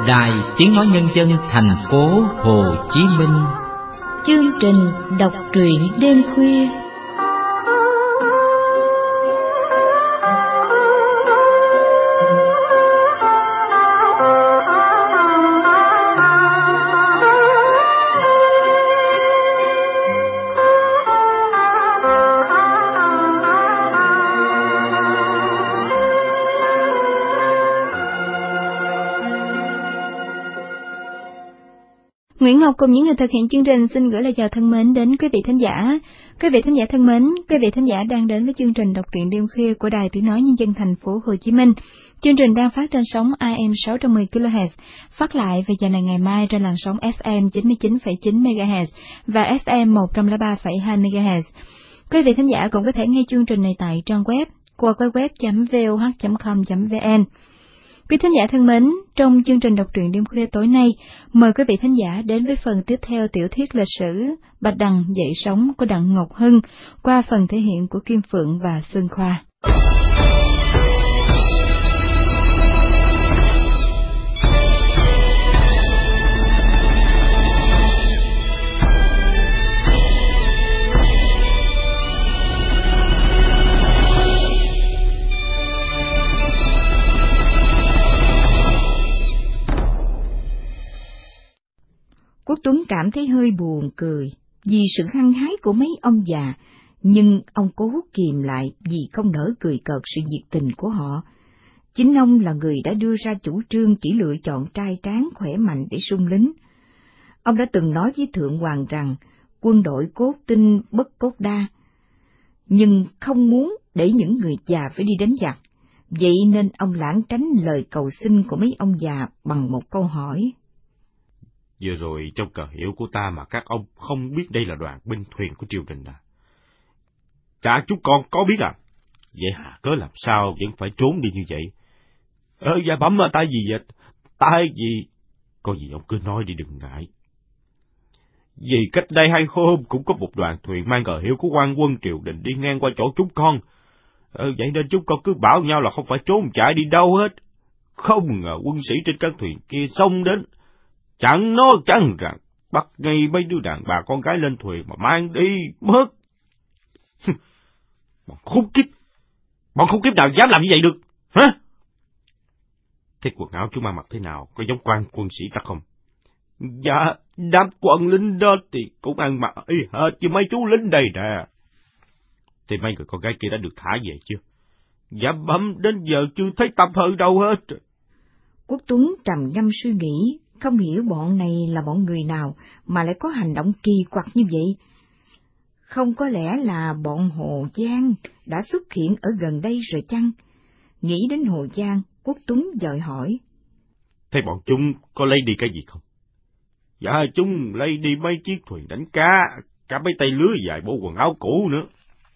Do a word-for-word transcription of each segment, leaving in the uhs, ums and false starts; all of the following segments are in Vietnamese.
Đài Tiếng Nói Nhân dân thành phố Hồ Chí Minh. Chương trình đọc truyện đêm khuya. Nguyễn Ngọc cùng những người thực hiện chương trình xin gửi lời chào thân mến đến quý vị thính giả. Quý vị thính giả thân mến, quý vị thính giả đang đến với chương trình đọc truyện đêm khuya của Đài Tiếng Nói Nhân dân thành phố Hồ Chí Minh. Chương trình đang phát trên sóng A M sáu trăm mười ki lô héc, phát lại vào giờ này ngày mai trên làn sóng F M chín mươi chín phẩy chín mê ga héc và F M một trăm lẻ ba phẩy hai mê ga héc. Quý vị thính giả cũng có thể nghe chương trình này tại trang web w w w chấm v o h chấm com chấm v n. Quý thính giả thân mến, trong chương trình đọc truyện đêm khuya tối nay, mời quý vị thính giả đến với phần tiếp theo tiểu thuyết lịch sử Bạch Đằng dậy sóng của Đặng Ngọc Hưng qua phần thể hiện của Kim Phượng và Xuân Khoa. Quốc Tuấn cảm thấy hơi buồn cười vì sự hăng hái của mấy ông già, nhưng ông cố kìm lại vì không nỡ cười cợt sự nhiệt tình của họ. Chính ông là người đã đưa ra chủ trương chỉ lựa chọn trai tráng khỏe mạnh để sung lính. Ông đã từng nói với Thượng Hoàng rằng quân đội cốt tinh bất cốt đa, nhưng không muốn để những người già phải đi đánh giặc, vậy nên ông lảng tránh lời cầu xin của mấy ông già bằng một câu hỏi. Vừa rồi trong cờ hiệu của ta mà các ông không biết đây là đoàn binh thuyền của triều đình à? Cả chúng con có biết à? Vậy hả, cớ làm sao vẫn phải trốn đi như vậy? Ờ, dạ bẩm tại gì vậy? Tại gì? Có gì ông cứ nói đi, đừng ngại. Vì cách đây hai hôm cũng có một đoàn thuyền mang cờ hiệu của quan quân triều đình đi ngang qua chỗ chúng con. Ờ, vậy nên chúng con cứ bảo nhau là không phải trốn chạy đi đâu hết. Không ngờ quân sĩ trên các thuyền kia xông đến, chẳng nói chẳng rằng bắt ngay mấy đứa đàn bà con gái lên thuyền mà mang đi mất. Bọn khốn kiếp, bọn khốn kiếp nào dám làm như vậy được, hả? Thế quần áo chúng mang mặc thế nào, có giống quan quân sĩ ta không? Dạ, đám quân lính đó thì cũng ăn mặc y hệt như mấy chú lính đây nè. Thì mấy người con gái kia đã được thả về chưa? Dạ bẩm, đến giờ chưa thấy tâm hơi đâu hết. Quốc Tuấn trầm ngâm suy nghĩ, không hiểu bọn này là bọn người nào mà lại có hành động kỳ quặc như vậy. Không có lẽ là bọn Hồ Giang đã xuất hiện ở gần đây rồi chăng? Nghĩ đến Hồ Giang, Quốc Tuấn dội hỏi. Thế bọn chúng có lấy đi cái gì không? Dạ, chúng lấy đi mấy chiếc thuyền đánh cá, cả mấy tay lưới dài, bộ quần áo cũ nữa.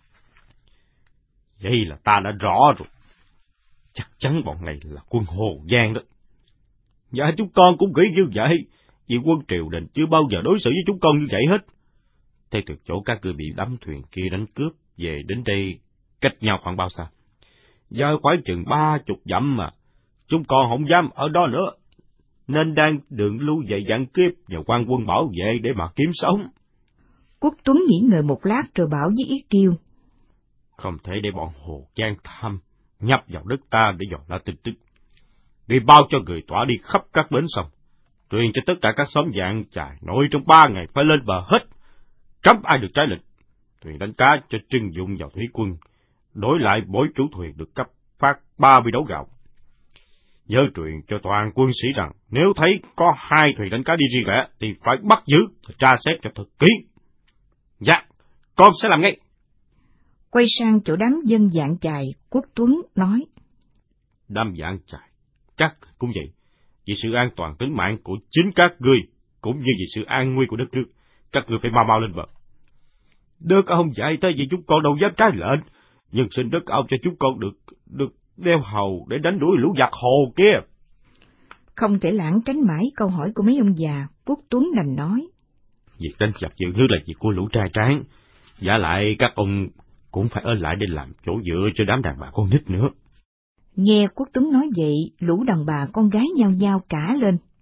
Vậy là ta đã rõ rồi. Chắc chắn bọn này là quân Hồ Giang đó. Dạ, chúng con cũng nghĩ như vậy, vì quân triều đình chưa bao giờ đối xử với chúng con như vậy hết. Thế từ chỗ các ngươi bị đám thuyền kia đánh cướp về đến đây cách nhau khoảng bao xa? Dạ, khoảng chừng ba chục dặm mà, chúng con không dám ở đó nữa, nên đang đường lưu về dặn kiếp nhờ quan quân bảo vệ để mà kiếm sống. Quốc Tuấn nghỉ ngơi một lát rồi bảo với Yết Kiêu. Không thể để bọn Hồ Giang tham nhập vào đất ta để dò la tin tức. Đi bao cho người tỏa đi khắp các bến sông, truyền cho tất cả các xóm dạng chài nổi trong ba ngày phải lên bờ hết, cấm ai được trái lệnh. Thuyền đánh cá cho trưng dụng vào thủy quân, đổi lại mỗi chủ thuyền được cấp phát ba mươi đấu gạo. Nhớ truyền cho toàn quân sĩ rằng nếu thấy có hai thuyền đánh cá đi riêng lẻ thì phải bắt giữ, tra xét cho thật kỹ. Dạ, con sẽ làm ngay. Quay sang chỗ đám dân dạng chài, Quốc Tuấn nói. Đám dạng chài chắc cũng vậy, vì sự an toàn tính mạng của chính các ngươi, cũng như vì sự an nguy của đất nước, các ngươi phải mau mau lên bờ. Được ông dạy thế vì chúng con đâu dám trái lệnh, nhưng xin đất ông cho chúng con được được đeo hầu để đánh đuổi lũ giặc Hồ kia. Không thể lãng tránh mãi câu hỏi của mấy ông già, Quốc Tuấn đành nói. Việc đánh giặc giữ nước là việc của lũ trai tráng, giả lại các ông cũng phải ở lại để làm chỗ dựa cho đám đàn bà con nít nữa. Nghe Quốc Tuấn nói vậy, lũ đàn bà con gái nhao nhao cả lên.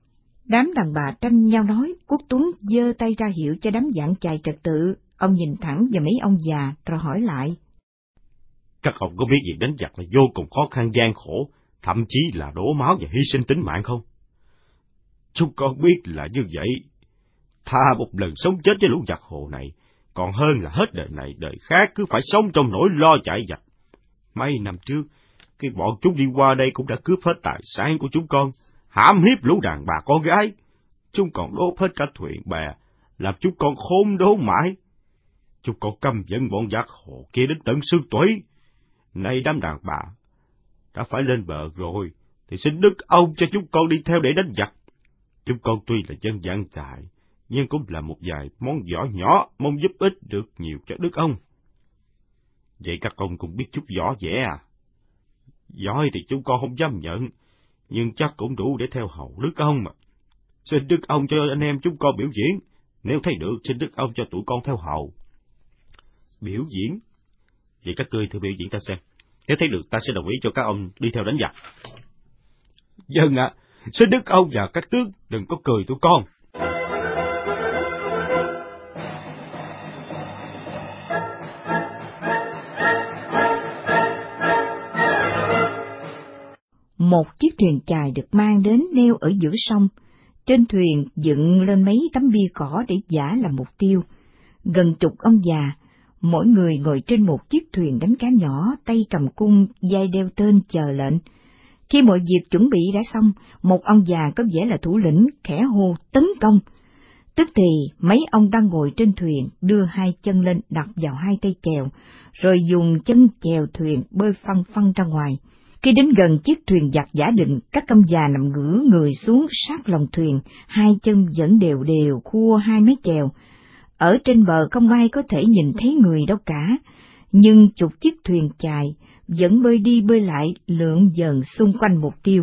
Đám đàn bà tranh nhau nói, Quốc Tuấn giơ tay ra hiệu cho đám dạn chài trật tự. Ông nhìn thẳng vào mấy ông già rồi hỏi lại. Các ông có biết việc đánh giặc là vô cùng khó khăn gian khổ, thậm chí là đổ máu và hy sinh tính mạng không? Chúng con biết là như vậy. Tha một lần sống chết với lũ giặc hồ này, còn hơn là hết đời này đời khác cứ phải sống trong nỗi lo chạy giặc. Mấy năm trước, cái bọn chúng đi qua đây cũng đã cướp hết tài sản của chúng con, hãm hiếp lũ đàn bà con gái. Chúng còn đốt hết cả thuyền bè, làm chúng con khốn đốn mãi. Chúng con căm giận bọn giặc hồ kia đến tận xương tủy. Nay đám đàn bà đã phải lên bờ rồi, thì xin đức ông cho chúng con đi theo để đánh giặc. Chúng con tuy là dân dạn trại, nhưng cũng là một vài món võ nhỏ, mong giúp ích được nhiều cho đức ông. Vậy các ông cũng biết chút võ vẽ à? Giỏi thì chúng con không dám nhận, nhưng chắc cũng đủ để theo hầu đức ông mà. Xin đức ông cho anh em chúng con biểu diễn, nếu thấy được xin đức ông cho tụi con theo hầu. Biểu diễn? Vậy các ngươi thử biểu diễn ta xem, nếu thấy được ta sẽ đồng ý cho các ông đi theo đánh giặc. Dân ạ, à, xin đức ông và các tướng đừng có cười tụi con. Một chiếc thuyền chài được mang đến neo ở giữa sông. Trên thuyền dựng lên mấy tấm bia cỏ để giả làm mục tiêu. Gần chục ông già, mỗi người ngồi trên một chiếc thuyền đánh cá nhỏ, tay cầm cung, vai đeo tên chờ lệnh. Khi mọi việc chuẩn bị đã xong, một ông già có vẻ là thủ lĩnh khẽ hô tấn công. Tức thì mấy ông đang ngồi trên thuyền đưa hai chân lên đặt vào hai tay chèo, rồi dùng chân chèo thuyền bơi phăng phăng ra ngoài. Khi đến gần chiếc thuyền giặc giả định, các ông già nằm ngửa người xuống sát lòng thuyền, hai chân vẫn đều đều khua hai mái chèo. Ở trên bờ không ai có thể nhìn thấy người đâu cả, nhưng chục chiếc thuyền chài vẫn bơi đi bơi lại lượn vờn xung quanh mục tiêu.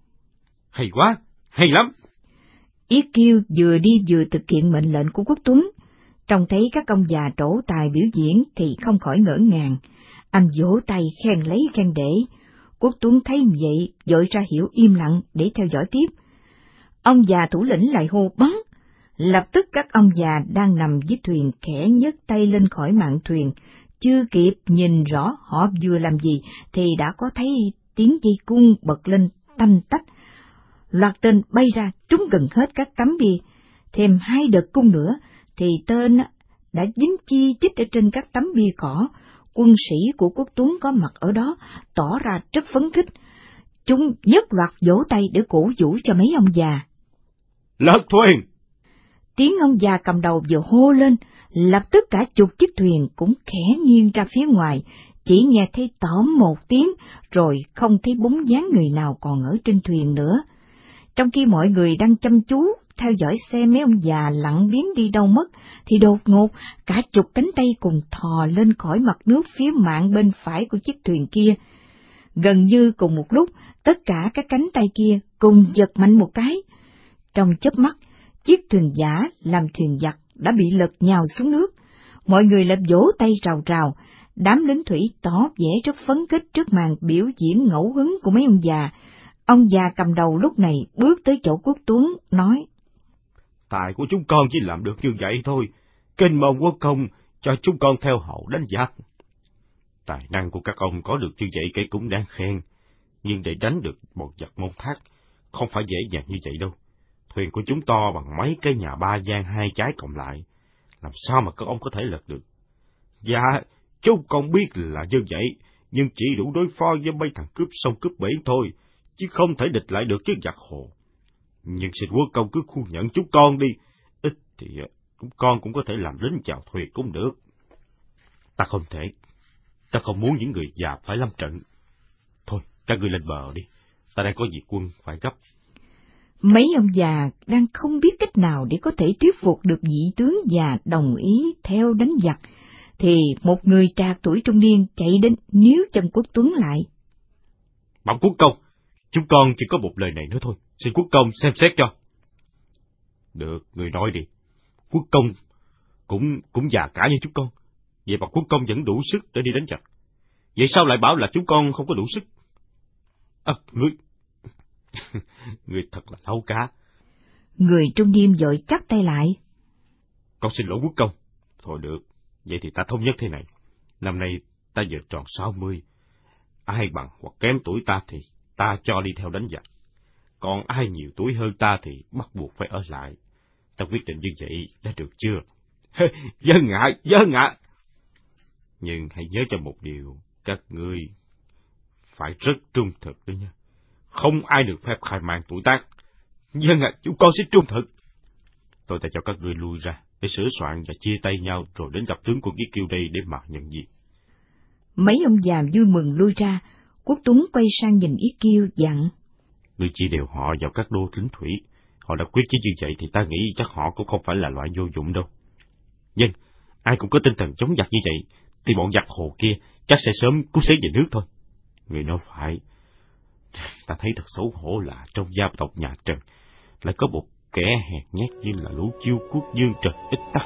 Hay quá, hay lắm! Yết Kiêu vừa đi vừa thực hiện mệnh lệnh của Quốc Tuấn. Trông thấy các ông già trổ tài biểu diễn thì không khỏi ngỡ ngàng. Anh vỗ tay khen lấy khen để. Quốc Tuấn thấy vậy, vội ra hiểu im lặng để theo dõi tiếp. Ông già thủ lĩnh lại hô bắn. Lập tức các ông già đang nằm dưới thuyền khẽ nhấc tay lên khỏi mạn thuyền, chưa kịp nhìn rõ họ vừa làm gì thì đã có thấy tiếng dây cung bật lên tanh tách. Loạt tên bay ra trúng gần hết các tấm bia, thêm hai đợt cung nữa thì tên đã dính chi chít ở trên các tấm bia cỏ. Quân sĩ của Quốc Tuấn có mặt ở đó tỏ ra rất phấn khích. Chúng nhất loạt vỗ tay để cổ vũ cho mấy ông già. Lật thuyền! Tiếng ông già cầm đầu vừa hô lên, lập tức cả chục chiếc thuyền cũng khẽ nghiêng ra phía ngoài, chỉ nghe thấy tỏm một tiếng, rồi không thấy bóng dáng người nào còn ở trên thuyền nữa. Trong khi mọi người đang chăm chú theo dõi xem mấy ông già lặng biến đi đâu mất, thì đột ngột cả chục cánh tay cùng thò lên khỏi mặt nước phía mạn bên phải của chiếc thuyền kia. Gần như cùng một lúc, tất cả các cánh tay kia cùng giật mạnh một cái. Trong chớp mắt, chiếc thuyền giả làm thuyền giặc đã bị lật nhào xuống nước. Mọi người lại vỗ tay rào rào, đám lính thủy tỏ vẻ rất phấn khích trước màn biểu diễn ngẫu hứng của mấy ông già. Ông già cầm đầu lúc này bước tới chỗ Quốc Tuấn, nói: Tài của chúng con chỉ làm được như vậy thôi, kinh mong quốc công cho chúng con theo hầu đánh giặc. Tài năng của các ông có được như vậy kể cũng đáng khen, nhưng để đánh được một giặc môn thác không phải dễ dàng như vậy đâu. Thuyền của chúng to bằng mấy cái nhà ba gian hai trái cộng lại, làm sao mà các ông có thể lật được? Dạ, chúng con biết là như vậy, nhưng chỉ đủ đối phó với mấy thằng cướp sông cướp biển thôi, chứ không thể địch lại được chiếc giặc hồ. Nhưng xin quốc công cứ khu nhận chúng con đi, ít thì chúng con cũng có thể làm lính chèo thuyền cũng được. Ta không thể, ta không muốn những người già phải lâm trận. Thôi, các ngươi lên bờ đi, ta đang có việc quân phải gấp. Mấy ông già đang không biết cách nào để có thể thuyết phục được vị tướng già đồng ý theo đánh giặc, thì một người trạc tuổi trung niên chạy đến níu chân Quốc Tuấn lại. Bẩm quốc công, chúng con chỉ có một lời này nữa thôi, xin quốc công xem xét cho. Được, người nói đi. Quốc công cũng cũng già cả như chúng con, vậy mà quốc công vẫn đủ sức để đi đánh giặc. Vậy sao lại bảo là chúng con không có đủ sức? À, người... người thật là thấu cá. Người trung niên vội chắp tay lại. Con xin lỗi quốc công. Thôi được, vậy thì ta thống nhất thế này. Năm nay ta vừa tròn sáu mươi. Ai bằng hoặc kém tuổi ta thì ta cho đi theo đánh giặc. Còn ai nhiều tuổi hơn ta thì bắt buộc phải ở lại. Ta quyết định như vậy đã được chưa? Vâng ạ, vâng ạ. Nhưng hãy nhớ cho một điều, các ngươi phải rất trung thực đấy nha. Không ai được phép khai mang tuổi tác. Vâng ạ, chúng con sẽ trung thực. Tôi đã cho các ngươi lui ra để sửa soạn và chia tay nhau, rồi đến gặp tướng quân Yết Kiêu đây để mà nhận việc. Mấy ông già vui mừng lui ra. Quốc Tuấn quay sang nhìn Yết Kiêu dặn: Ngươi chia đều họ vào các đô lính thủy. Họ đã quyết chí như vậy thì ta nghĩ chắc họ cũng không phải là loại vô dụng đâu. Vâng, ai cũng có tinh thần chống giặc như vậy, thì bọn giặc hồ kia chắc sẽ sớm cút xéo về nước thôi. Người nói phải. Ta thấy thật xấu hổ là trong gia tộc nhà Trần lại có một kẻ hèn nhát như là lũ chiêu quốc dương Trần Ích Tắc.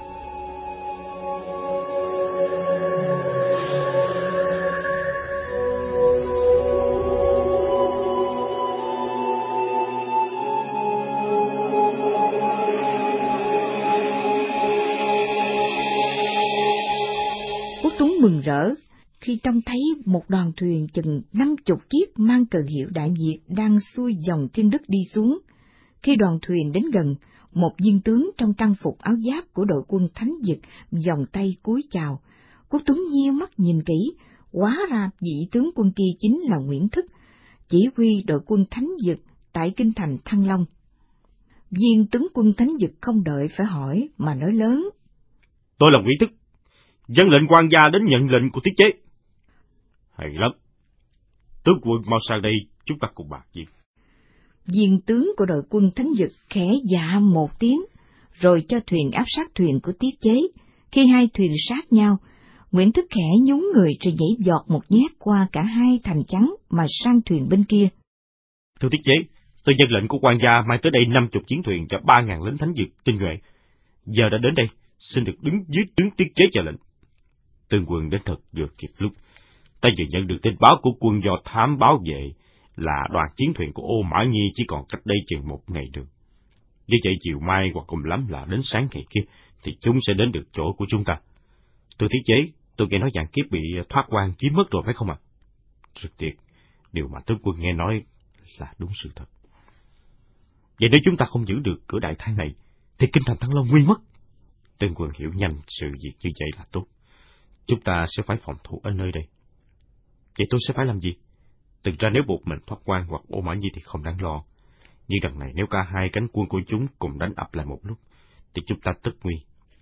Quốc Tuấn mừng rỡ khi trông thấy một đoàn thuyền chừng năm chục chiếc mang cờ hiệu Đại Việt đang xuôi dòng Thiên Đức đi xuống. Khi đoàn thuyền đến gần, một viên tướng trong trang phục áo giáp của đội quân Thánh Dực vòng tay cúi chào. Quốc Tuấn nheo mắt nhìn kỹ, hóa ra vị tướng quân kia chính là Nguyễn Thức, chỉ huy đội quân Thánh Dực tại kinh thành Thăng Long. Viên tướng quân Thánh Dực không đợi phải hỏi mà nói lớn: Tôi là Nguyễn Thức, dân lệnh quan gia đến nhận lệnh của tiết chế. Hay lắm, tướng quân mau sang đây, chúng ta cùng bàn việc. Viên tướng của đội quân Thánh Dực khẽ dạ một tiếng, rồi cho thuyền áp sát thuyền của tiết chế. Khi hai thuyền sát nhau, Nguyễn Thức khẽ nhún người rồi nhảy giọt một nhát qua cả hai thành trắng mà sang thuyền bên kia. Thưa tiết chế, tôi nhận lệnh của quan gia mang tới đây năm chục chiến thuyền cho ba ngàn lính Thánh Dực tinh nhuệ. Giờ đã đến đây, xin được đứng dưới trướng tiết chế chờ lệnh. Tướng quân đến thật vừa kịp lúc. Ta vừa nhận được tin báo của quân do thám báo về là đoàn chiến thuyền của Ô Mã Nhi chỉ còn cách đây chừng một ngày đường. Như vậy chiều mai hoặc cùng lắm là đến sáng ngày kia thì chúng sẽ đến được chỗ của chúng ta. Tôi tiết chế, tôi nghe nói Vạn Kiếp bị thoát quan chiếm mất rồi phải không ạ? À? Rất tiếc, điều mà tướng quân nghe nói là đúng sự thật. Vậy nếu chúng ta không giữ được cửa đại thang này thì kinh thành Thăng Long nguy mất. Tướng quân hiểu nhanh sự việc như vậy là tốt. Chúng ta sẽ phải phòng thủ ở nơi đây. Vậy tôi sẽ phải làm gì? Thực ra nếu buộc mình thoát quan hoặc Ô Mã Nhi thì không đáng lo. Nhưng đằng này nếu cả hai cánh quân của chúng cùng đánh ập lại một lúc, thì chúng ta tất nguy.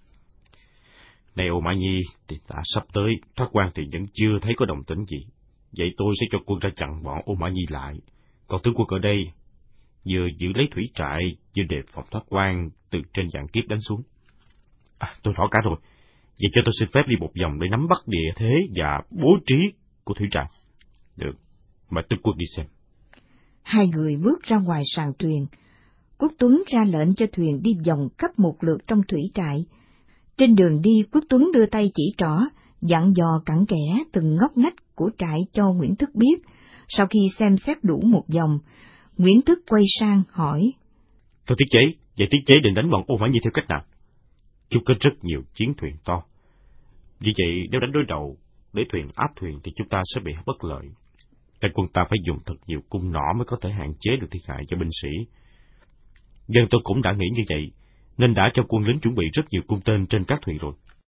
Này Ô Mã Nhi thì đã sắp tới, thoát quan thì vẫn chưa thấy có động tĩnh gì. Vậy tôi sẽ cho quân ra chặn bọn Ô Mã Nhi lại. Còn tướng quân ở đây, vừa giữ lấy thủy trại, vừa đề phòng thoát quan từ trên Vạn Kiếp đánh xuống. À, tôi rõ cả rồi. Vậy cho tôi xin phép đi một vòng để nắm bắt địa thế và bố trí của thủy trại. Được, mời tướng quân đi xem. Hai người bước ra ngoài sàn thuyền. Quốc Tuấn ra lệnh cho thuyền đi vòng khắp một lượt trong thủy trại. Trên đường đi, Quốc Tuấn đưa tay chỉ trỏ, dặn dò cặn kẽ từng ngóc ngách của trại cho Nguyễn Thức biết. Sau khi xem xét đủ một vòng, Nguyễn Thức quay sang hỏi: Thưa tiết chế, vậy tiết chế định đánh bọn Ô Mã Nhi theo cách nào? Chúng có rất nhiều chiến thuyền to. Vì vậy, nếu đánh đối đầu, để thuyền áp thuyền thì chúng ta sẽ bị bất lợi. Các quân ta phải dùng thật nhiều cung nỏ mới có thể hạn chế được thiệt hại cho binh sĩ. Dân tôi cũng đã nghĩ như vậy, nên đã cho quân lính chuẩn bị rất nhiều cung tên trên các thuyền rồi.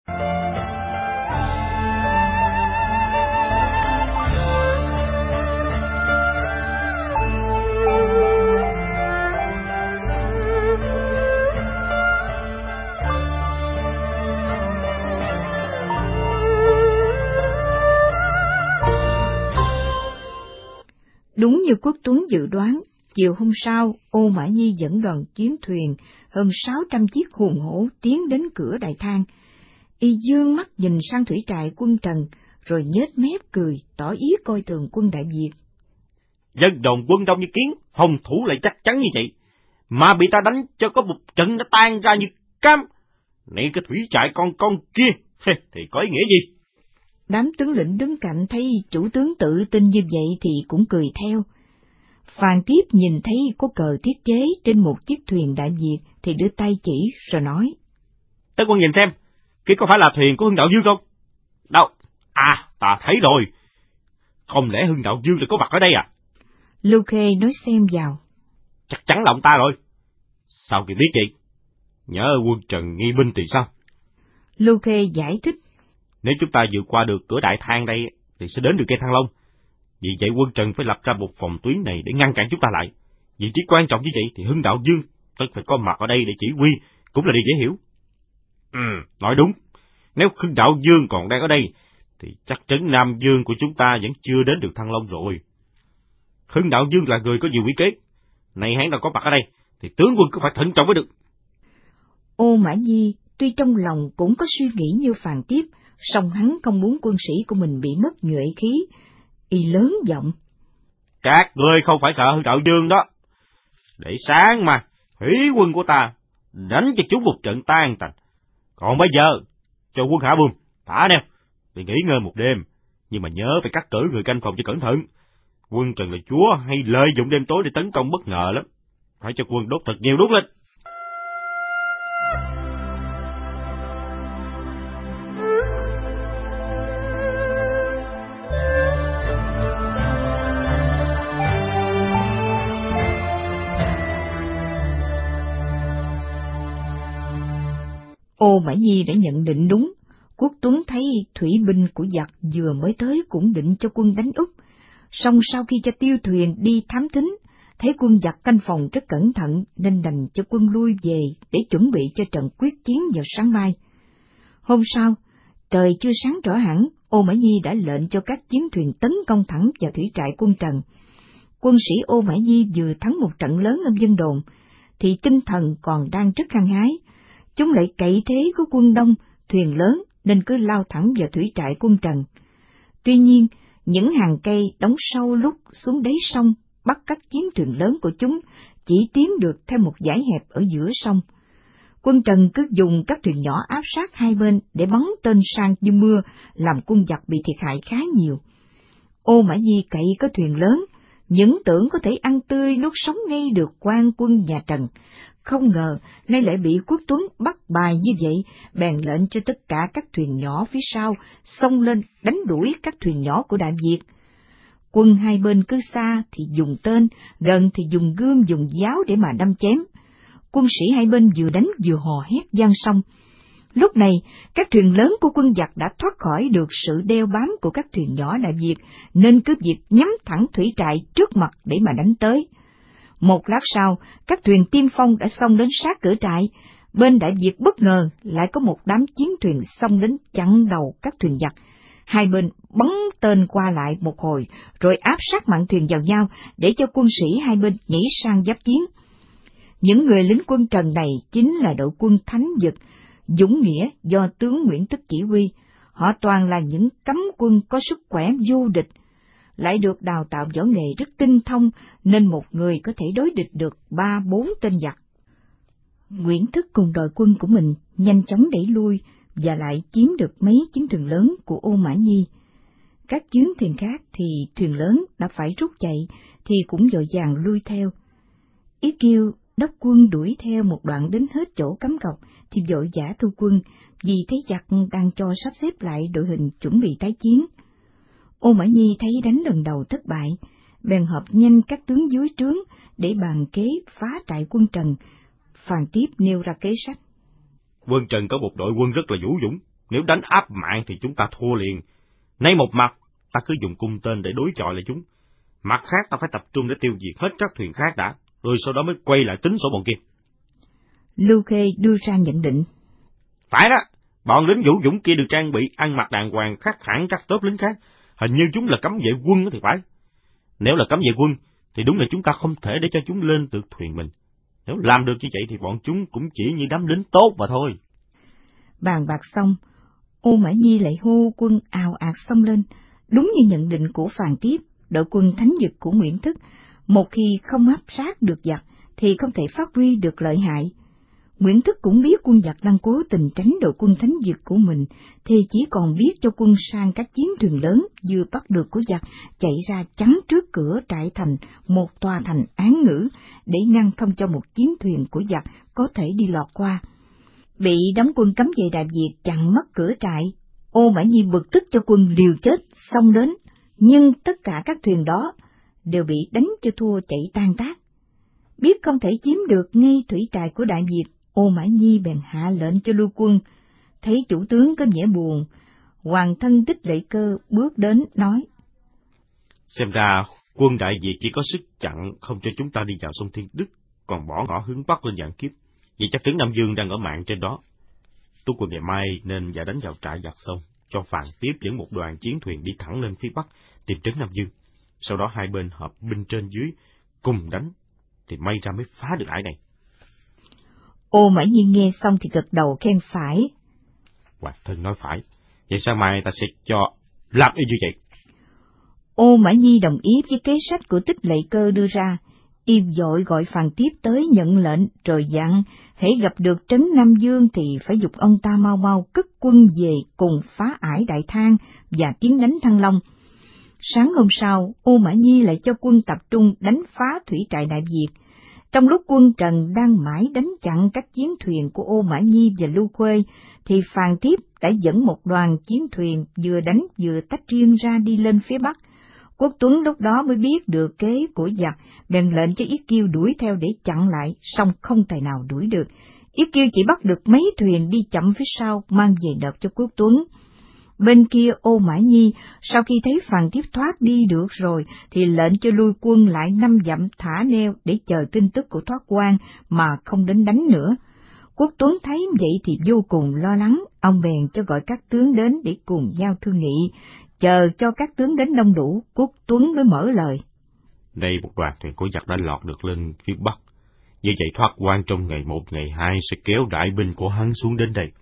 Đúng như Quốc Tuấn dự đoán, chiều hôm sau, Ô Mã Nhi dẫn đoàn chiến thuyền hơn sáu trăm chiếc hùng hổ tiến đến cửa đại thang. Y dương mắt nhìn sang thủy trại quân Trần, rồi nhếch mép cười, tỏ ý coi thường quân Đại Việt. Dân đồn quân đông như kiến, hồng thủ lại chắc chắn như vậy, mà bị ta đánh cho có một trận đã tan ra như cam. Này cái thủy trại con con kia, thì có ý nghĩa gì? Đám tướng lĩnh đứng cạnh thấy chủ tướng tự tin như vậy thì cũng cười theo. Phan Tiếp nhìn thấy có cờ thiết chế trên một chiếc thuyền Đại Việt thì đưa tay chỉ rồi nói: Tướng quân nhìn xem, kia có phải là thuyền của Hưng Đạo Dương không? Đâu? À, ta thấy rồi. Không lẽ Hưng Đạo Dương lại có mặt ở đây à? Lưu Khê nói xem vào. Chắc chắn là ông ta rồi. Sao kịp biết vậy? Nhớ quân Trần nghi binh thì sao? Lưu Khê giải thích. Nếu chúng ta vượt qua được cửa đại thang đây thì sẽ đến được cây Thăng Long. Vì vậy quân Trần phải lập ra một phòng tuyến này để ngăn cản chúng ta lại. Vị trí quan trọng như vậy thì Hưng Đạo Dương tất phải có mặt ở đây để chỉ huy, cũng là điều dễ hiểu. Ừ, nói đúng. Nếu Hưng Đạo Dương còn đang ở đây thì chắc trấn Nam Dương của chúng ta vẫn chưa đến được Thăng Long rồi. Hưng Đạo Dương là người có nhiều bí kế. Này hắn đã có mặt ở đây thì tướng quân cứ phải thận trọng mới được. Ô Mã Di tuy trong lòng cũng có suy nghĩ như Phan Tiếp, song hắn không muốn quân sĩ của mình bị mất nhuệ khí, y lớn giọng. Các ngươi không phải sợ Hưng Đạo Dương đó. Để sáng mà, hủy quân của ta, đánh cho chúng một trận tan tành. Còn bây giờ, cho quân hạ buồm, thả neo, để nghỉ ngơi một đêm. Nhưng mà nhớ phải cắt cử người canh phòng cho cẩn thận. Quân Trần là chúa hay lợi dụng đêm tối để tấn công bất ngờ lắm. Phải cho quân đốt thật nhiều đốt lên. Ô Mã Nhi đã nhận định đúng. Quốc Tuấn thấy thủy binh của giặc vừa mới tới cũng định cho quân đánh Úc. Song sau khi cho tiêu thuyền đi thám thính, thấy quân giặc canh phòng rất cẩn thận nên đành cho quân lui về để chuẩn bị cho trận quyết chiến vào sáng mai. Hôm sau, trời chưa sáng rõ hẳn, Ô Mã Nhi đã lệnh cho các chiến thuyền tấn công thẳng vào thủy trại quân Trần. Quân sĩ Ô Mã Nhi vừa thắng một trận lớn ở Vân Đồn, thì tinh thần còn đang rất hăng hái. Chúng lại cậy thế của quân đông, thuyền lớn nên cứ lao thẳng vào thủy trại quân Trần. Tuy nhiên, những hàng cây đóng sâu lúc xuống đáy sông bắt các chiến thuyền lớn của chúng chỉ tiến được theo một dải hẹp ở giữa sông. Quân Trần cứ dùng các thuyền nhỏ áp sát hai bên để bắn tên sang như mưa, làm quân giặc bị thiệt hại khá nhiều. Ô Mã Di cậy có thuyền lớn, những tưởng có thể ăn tươi nuốt sống ngay được quan quân nhà Trần. Không ngờ, nay lại bị Quốc Tuấn bắt bài như vậy, bèn lệnh cho tất cả các thuyền nhỏ phía sau xông lên đánh đuổi các thuyền nhỏ của Đại Việt. Quân hai bên cứ xa thì dùng tên, gần thì dùng gươm dùng giáo để mà đâm chém. Quân sĩ hai bên vừa đánh vừa hò hét vang sông. Lúc này, các thuyền lớn của quân giặc đã thoát khỏi được sự đeo bám của các thuyền nhỏ Đại Việt, nên cứ việc nhắm thẳng thủy trại trước mặt để mà đánh tới. Một lát sau, các thuyền tiên phong đã xông đến sát cửa trại. Bên Đại Việt bất ngờ lại có một đám chiến thuyền xông đến chặn đầu các thuyền giặc. Hai bên bắn tên qua lại một hồi, rồi áp sát mạn thuyền vào nhau để cho quân sĩ hai bên nhảy sang giáp chiến. Những người lính quân Trần này chính là đội quân Thánh Dực, dũng nghĩa do tướng Nguyễn Tức chỉ huy. Họ toàn là những cấm quân có sức khỏe vô địch, lại được đào tạo võ nghệ rất tinh thông, nên một người có thể đối địch được ba bốn tên giặc. Nguyễn Thức cùng đội quân của mình nhanh chóng đẩy lui và lại chiếm được mấy chiến thuyền lớn của Ô Mã Nhi. Các chiến thuyền khác thì thuyền lớn đã phải rút chạy thì cũng vội vàng lui theo. Ý Kiêu đốc quân đuổi theo một đoạn đến hết chỗ cắm cọc thì vội vã thu quân, vì thấy giặc đang cho sắp xếp lại đội hình chuẩn bị tái chiến. Ô Mã Nhi thấy đánh lần đầu thất bại, bèn họp nhanh các tướng dưới trướng để bàn kế phá trại quân Trần. Phan Tiếp nêu ra kế sách. Quân Trần có một đội quân rất là vũ dũng, nếu đánh áp mạng thì chúng ta thua liền. Nay một mặt, ta cứ dùng cung tên để đối chọi lại chúng. Mặt khác ta phải tập trung để tiêu diệt hết các thuyền khác đã, rồi sau đó mới quay lại tính sổ bọn kia. Lưu Khê đưa ra nhận định. Phải đó, bọn lính vũ dũng kia được trang bị ăn mặc đàng hoàng khác hẳn các tốp lính khác. Hình như chúng là cấm vệ quân thì phải. Nếu là cấm vệ quân, thì đúng là chúng ta không thể để cho chúng lên từ thuyền mình. Nếu làm được như vậy thì bọn chúng cũng chỉ như đám lính tốt mà thôi. Bàn bạc xong, Ô Mã Nhi lại hô quân ào ạt xông lên. Đúng như nhận định của Phan Tiếp, đội quân Thánh Dực của Nguyễn Thức, một khi không áp sát được giặc thì không thể phát huy được lợi hại. Nguyễn Thức cũng biết quân giặc đang cố tình tránh đội quân thánh dực của mình, thì chỉ còn biết cho quân sang các chiến thuyền lớn vừa bắt được của giặc chạy ra chắn trước cửa trại thành một tòa thành án ngữ để ngăn không cho một chiến thuyền của giặc có thể đi lọt qua. Bị đóng quân cấm vệ Đại Việt chặn mất cửa trại, Ô Mã Nhi bực tức cho quân liều chết xông đến, nhưng tất cả các thuyền đó đều bị đánh cho thua chạy tan tác. Biết không thể chiếm được ngay thủy trại của Đại Việt, Ô Mã Nhi bèn hạ lệnh cho lui quân. Thấy chủ tướng có vẻ buồn, hoàng thân Tích Lệ Cơ bước đến nói: Xem ra quân Đại Việt chỉ có sức chặn không cho chúng ta đi vào sông Thiên Đức, còn bỏ ngõ hướng bắc lên Vạn Kiếp. Vậy chắc trấn Nam Dương đang ở mạng trên đó. Tú quân ngày mai nên giả đánh vào trại giặc sông, cho Phàn Tiếp dẫn một đoàn chiến thuyền đi thẳng lên phía bắc tìm trấn Nam Dương. Sau đó hai bên hợp binh trên dưới cùng đánh, thì may ra mới phá được ải này. Ô Mã Nhi nghe xong thì gật đầu khen phải. Hoàng thân nói phải, vậy sáng mai ta sẽ cho làm y như vậy. Ô Mã Nhi đồng ý với kế sách của Tích Lệ Cơ đưa ra, y vội gọi Phàn Tiếp tới nhận lệnh, rồi dặn hễ gặp được trấn Nam Dương thì phải giục ông ta mau mau cất quân về cùng phá ải Đại Thang và tiến đánh Thăng Long. Sáng hôm sau, Ô Mã Nhi lại cho quân tập trung đánh phá thủy trại Đại Việt. Trong lúc quân Trần đang mãi đánh chặn các chiến thuyền của Ô Mã Nhi và Lưu Khuê, thì Phàn Tiếp đã dẫn một đoàn chiến thuyền vừa đánh vừa tách riêng ra đi lên phía bắc. Quốc Tuấn lúc đó mới biết được kế của giặc, bèn lệnh cho Yết Kiêu đuổi theo để chặn lại, song không tài nào đuổi được. Yết Kiêu chỉ bắt được mấy thuyền đi chậm phía sau, mang về nộp cho Quốc Tuấn. Bên kia Ô Mã Nhi, sau khi thấy Phàn Tiếp thoát đi được rồi, thì lệnh cho lui quân lại năm dặm thả neo để chờ tin tức của Thoát Quan mà không đến đánh nữa. Quốc Tuấn thấy vậy thì vô cùng lo lắng, ông bèn cho gọi các tướng đến để cùng nhau thương nghị. Chờ cho các tướng đến đông đủ, Quốc Tuấn mới mở lời. Đây một đoàn thuyền của giặc đã lọt được lên phía bắc. Như vậy Thoát Quan trong ngày một ngày hai sẽ kéo đại binh của hắn xuống đến đây.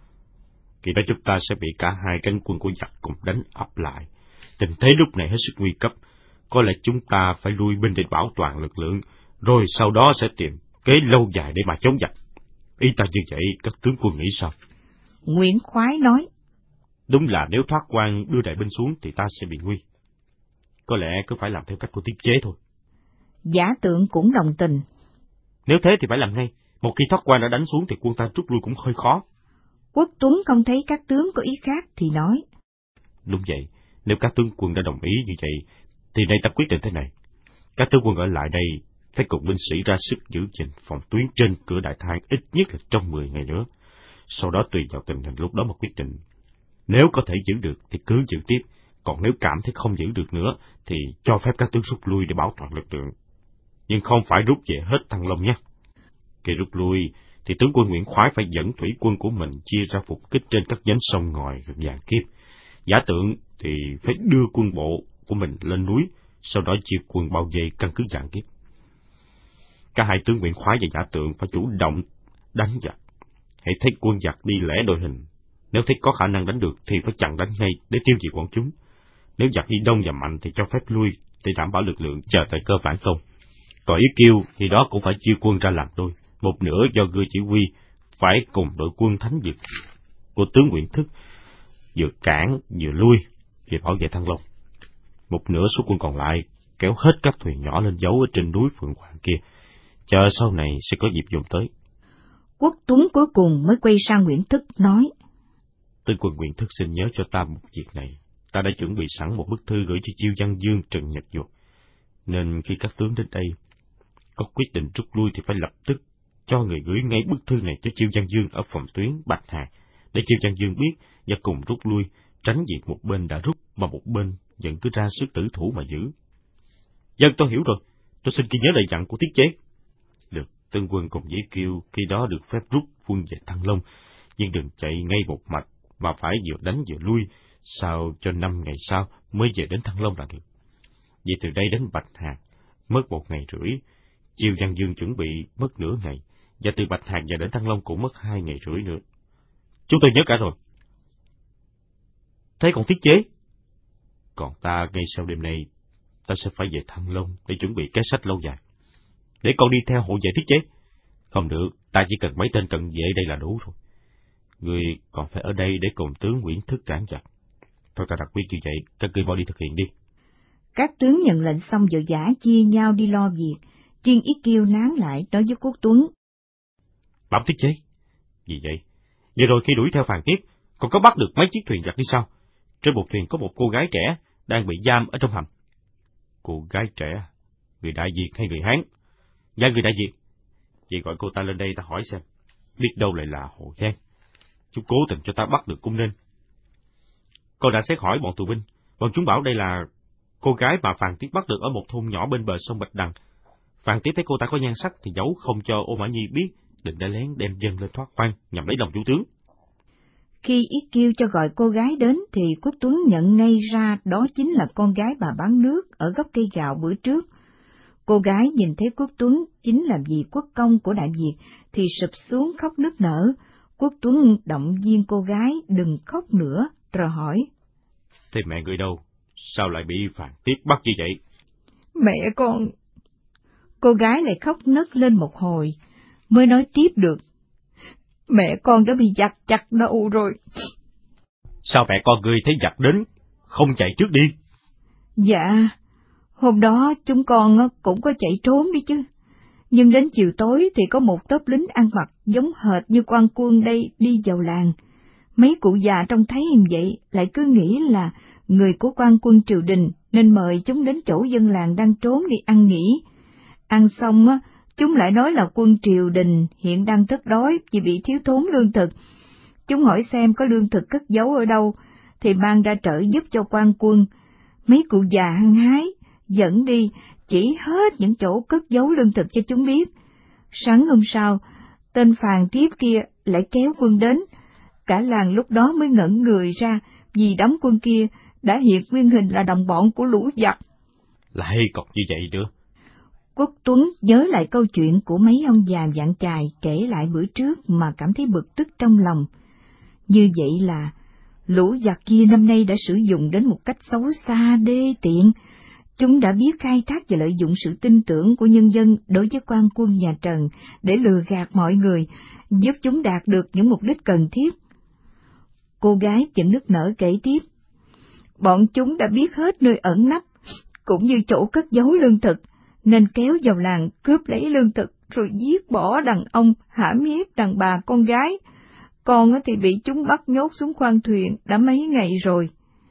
Khi đó chúng ta sẽ bị cả hai cánh quân của giặc cùng đánh ập lại. Tình thế lúc này hết sức nguy cấp. Có lẽ chúng ta phải lui binh để bảo toàn lực lượng, rồi sau đó sẽ tìm kế lâu dài để mà chống giặc. Ý ta như vậy, các tướng quân nghĩ sao? Nguyễn Khoái nói: Đúng là nếu Thoát Quan đưa đại binh xuống thì ta sẽ bị nguy. Có lẽ cứ phải làm theo cách của Tiết Chế thôi. Giả Tượng cũng đồng tình. Nếu thế thì phải làm ngay. Một khi Thoát Quan đã đánh xuống thì quân ta rút lui cũng hơi khó. Quốc Tuấn không thấy các tướng có ý khác thì nói: Đúng vậy, nếu các tướng quân đã đồng ý như vậy, thì nay ta quyết định thế này. Các tướng quân ở lại đây phải cùng binh sĩ ra sức giữ gìn phòng tuyến trên cửa Đại Thang ít nhất là trong mười ngày nữa. Sau đó tùy vào tình hình lúc đó mà quyết định. Nếu có thể giữ được thì cứ giữ tiếp, còn nếu cảm thấy không giữ được nữa thì cho phép các tướng rút lui để bảo toàn lực lượng. Nhưng không phải rút về hết Thăng Long nhé. Khi rút lui thì tướng quân Nguyễn Khoái phải dẫn thủy quân của mình chia ra phục kích trên các nhánh sông ngòi gần Vạn Kiếp. Giả Tượng thì phải đưa quân bộ của mình lên núi, sau đó chia quân bao vây căn cứ Vạn Kiếp. Cả hai tướng Nguyễn Khoái và Giả Tượng phải chủ động đánh giặc. Hãy thấy quân giặc đi lẻ đội hình, nếu thấy có khả năng đánh được thì phải chặn đánh ngay để tiêu diệt bọn chúng. Nếu giặc đi đông và mạnh thì cho phép lui để đảm bảo lực lượng chờ thời cơ phản công. Còn Yết Kiêu thì đó cũng phải chia quân ra làm đôi, một nửa do Gưa chỉ huy phải cùng đội quân thánh dực của tướng Nguyễn Thức vừa cản vừa lui về bảo vệ Thăng Long. Một nửa số quân còn lại kéo hết các thuyền nhỏ lên giấu ở trên núi Phượng Hoàng kia, chờ sau này sẽ có dịp dùng tới. Quốc Tuấn cuối cùng mới quay sang Nguyễn Thức nói: Tướng quân Nguyễn Thức xin nhớ cho ta một việc này. Ta đã chuẩn bị sẵn một bức thư gửi cho Chiêu Văn Dương, Trần Nhật Duật, nên khi các tướng đến đây có quyết định rút lui thì phải lập tức cho người gửi ngay bức thư này cho Chiêu Văn Dương ở phòng tuyến Bạch Hạc, để Chiêu Văn Dương biết và cùng rút lui, tránh việc một bên đã rút mà một bên vẫn cứ ra sức tử thủ mà giữ. Dân tôi hiểu rồi, tôi xin ghi nhớ lời dặn của Tiết Chế. Được, tướng quân cùng với Kiêu khi đó được phép rút quân về Thăng Long, nhưng đừng chạy ngay một mạch mà phải vừa đánh vừa lui, sao cho năm ngày sau mới về đến Thăng Long là được. Vậy từ đây đến Bạch Hạc mất một ngày rưỡi, Chiêu Văn Dương chuẩn bị mất nửa ngày, và từ Bạch Hạc về đến Thăng Long cũng mất hai ngày rưỡi nữa. Chúng tôi nhớ cả rồi. Thế còn Tiết Chế? Còn ta ngay sau đêm nay, ta sẽ phải về Thăng Long để chuẩn bị cái sách lâu dài. Để con đi theo hộ vệ Tiết Chế. Không được, ta chỉ cần mấy tên cận vệ đây là đủ rồi. Ngươi còn phải ở đây để cùng tướng Nguyễn Thức cản giặc. Thôi ta đặt quyết như vậy, các ngươi mau đi thực hiện đi. Các tướng nhận lệnh xong vội vã chia nhau đi lo việc, riêng Yết Kiêu nán lại nói với Quốc Tuấn. Bẩm tiết chế. Vì vậy, vừa rồi khi đuổi theo Phàn Tiếp, còn có bắt được mấy chiếc thuyền giặc đi sau. Trên một thuyền có một cô gái trẻ đang bị giam ở trong hầm. Cô gái trẻ, người Đại Việt hay người Hán? Dạ người Đại Việt. Vậy gọi cô ta lên đây ta hỏi xem, biết đâu lại là Hồ Giang. Chúng cố tình cho ta bắt được cũng nên. Con đã xét hỏi bọn tù binh, bọn chúng bảo đây là cô gái mà Phàn Tiếp bắt được ở một thôn nhỏ bên bờ sông Bạch Đằng. Phàn Tiếp thấy cô ta có nhan sắc thì giấu không cho Ô Mã Nhi biết, định đã lén đem dân lên thoát oan nhằm lấy lòng chủ tướng. Khi Yết Kiêu cho gọi cô gái đến thì Quốc Tuấn nhận ngay ra đó chính là con gái bà bán nước ở gốc cây gạo bữa trước. Cô gái nhìn thấy Quốc Tuấn chính là vị quốc công của Đại Việt thì sụp xuống khóc nức nở. Quốc Tuấn động viên cô gái đừng khóc nữa, rồi hỏi. Thế mẹ người đâu? Sao lại bị Phàn Tiếp bắt như vậy? Mẹ con... Cô gái lại khóc nấc lên một hồi, mới nói tiếp được. Mẹ con đã bị giặc chặt đầu rồi. Sao mẹ con ngươi thấy giặc đến, không chạy trước đi? Dạ, hôm đó chúng con cũng có chạy trốn đi chứ. Nhưng đến chiều tối thì có một tốp lính ăn mặc giống hệt như quan quân đây đi vào làng. Mấy cụ già trông thấy như vậy lại cứ nghĩ là người của quan quân triều đình nên mời chúng đến chỗ dân làng đang trốn đi ăn nghỉ. Ăn xong á, chúng lại nói là quân triều đình hiện đang rất đói vì bị thiếu thốn lương thực. Chúng hỏi xem có lương thực cất giấu ở đâu, thì mang ra trợ giúp cho quan quân. Mấy cụ già hăng hái, dẫn đi, chỉ hết những chỗ cất giấu lương thực cho chúng biết. Sáng hôm sau, tên Phàn Tiếp kia lại kéo quân đến. Cả làng lúc đó mới ngẩn người ra, vì đám quân kia đã hiện nguyên hình là đồng bọn của lũ giặc. Lại còn như vậy nữa. Quốc Tuấn nhớ lại câu chuyện của mấy ông già vạn chài kể lại bữa trước mà cảm thấy bực tức trong lòng. Như vậy là lũ giặc kia năm nay đã sử dụng đến một cách xấu xa đê tiện. Chúng đã biết khai thác và lợi dụng sự tin tưởng của nhân dân đối với quan quân nhà Trần để lừa gạt mọi người, giúp chúng đạt được những mục đích cần thiết. Cô gái vẫn nức nở kể tiếp. Bọn chúng đã biết hết nơi ẩn nấp, cũng như chỗ cất giấu lương thực, nên kéo vào làng cướp lấy lương thực rồi giết bỏ đàn ông, hãm hiếp đàn bà con gái. Con thì bị chúng bắt nhốt xuống khoang thuyền đã mấy ngày rồi.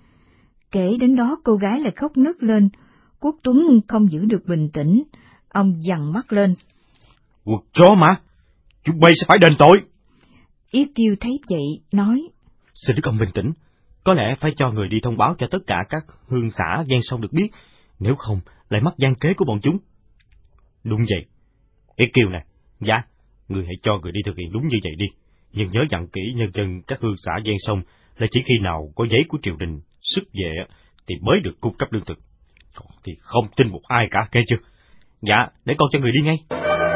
Kể đến đó cô gái lại khóc nức lên. Quốc Tuấn không giữ được bình tĩnh, ông giằng mắt lên. Quật chó mà, chúng bay sẽ phải đền tội. Yết Kiêu thấy vậy, nói. Xin đức ông bình tĩnh, có lẽ phải cho người đi thông báo cho tất cả các hương xã ven sông được biết, nếu không lại mắc gian kế của bọn chúng. Đúng vậy. Yết Kiêu này, dạ, người hãy cho người đi thực hiện đúng như vậy đi, nhưng nhớ dặn kỹ nhân dân các hương xã ven sông là chỉ khi nào có giấy của triều đình xuất về thì mới được cung cấp lương thực. Còn thì không tin một ai cả, nghe chưa? Dạ, để con cho người đi ngay.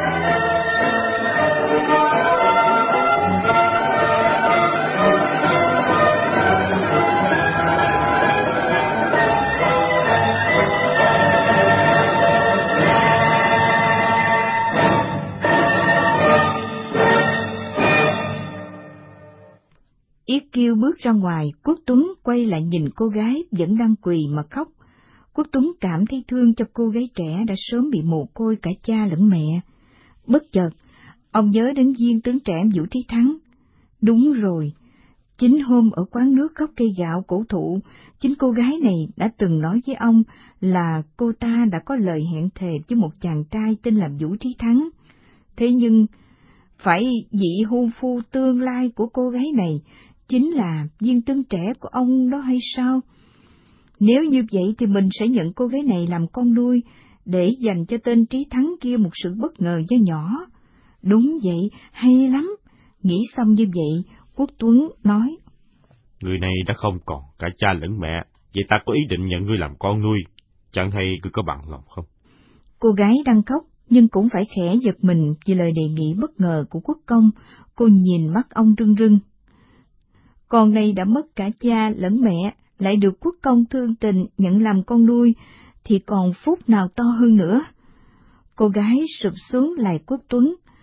Yết Kiêu bước ra ngoài, Quốc Tuấn quay lại nhìn cô gái vẫn đang quỳ mà khóc. Quốc Tuấn cảm thấy thương cho cô gái trẻ đã sớm bị mồ côi cả cha lẫn mẹ. Bất chợt, ông nhớ đến viên tướng trẻ Vũ Trí Thắng. Đúng rồi, chính hôm ở quán nước gốc cây gạo cổ thụ, chính cô gái này đã từng nói với ông là cô ta đã có lời hẹn thề với một chàng trai tên là Vũ Trí Thắng. Thế nhưng, phải vị hôn phu tương lai của cô gái này chính là viên tướng trẻ của ông đó hay sao? Nếu như vậy thì mình sẽ nhận cô gái này làm con nuôi, để dành cho tên Trí Thắng kia một sự bất ngờ nho nhỏ. Đúng vậy, hay lắm. Nghĩ xong như vậy, Quốc Tuấn nói. Người này đã không còn cả cha lẫn mẹ, vậy ta có ý định nhận ngươi làm con nuôi, chẳng hay ngươi có bằng lòng không? Cô gái đang khóc, nhưng cũng phải khẽ giật mình vì lời đề nghị bất ngờ của quốc công. Cô nhìn mắt ông rưng rưng. Con này đã mất cả cha lẫn mẹ, lại được quốc công thương tình nhận làm con nuôi, thì còn phúc nào to hơn nữa. Cô gái sụp xuống lạy Quốc Tuấn.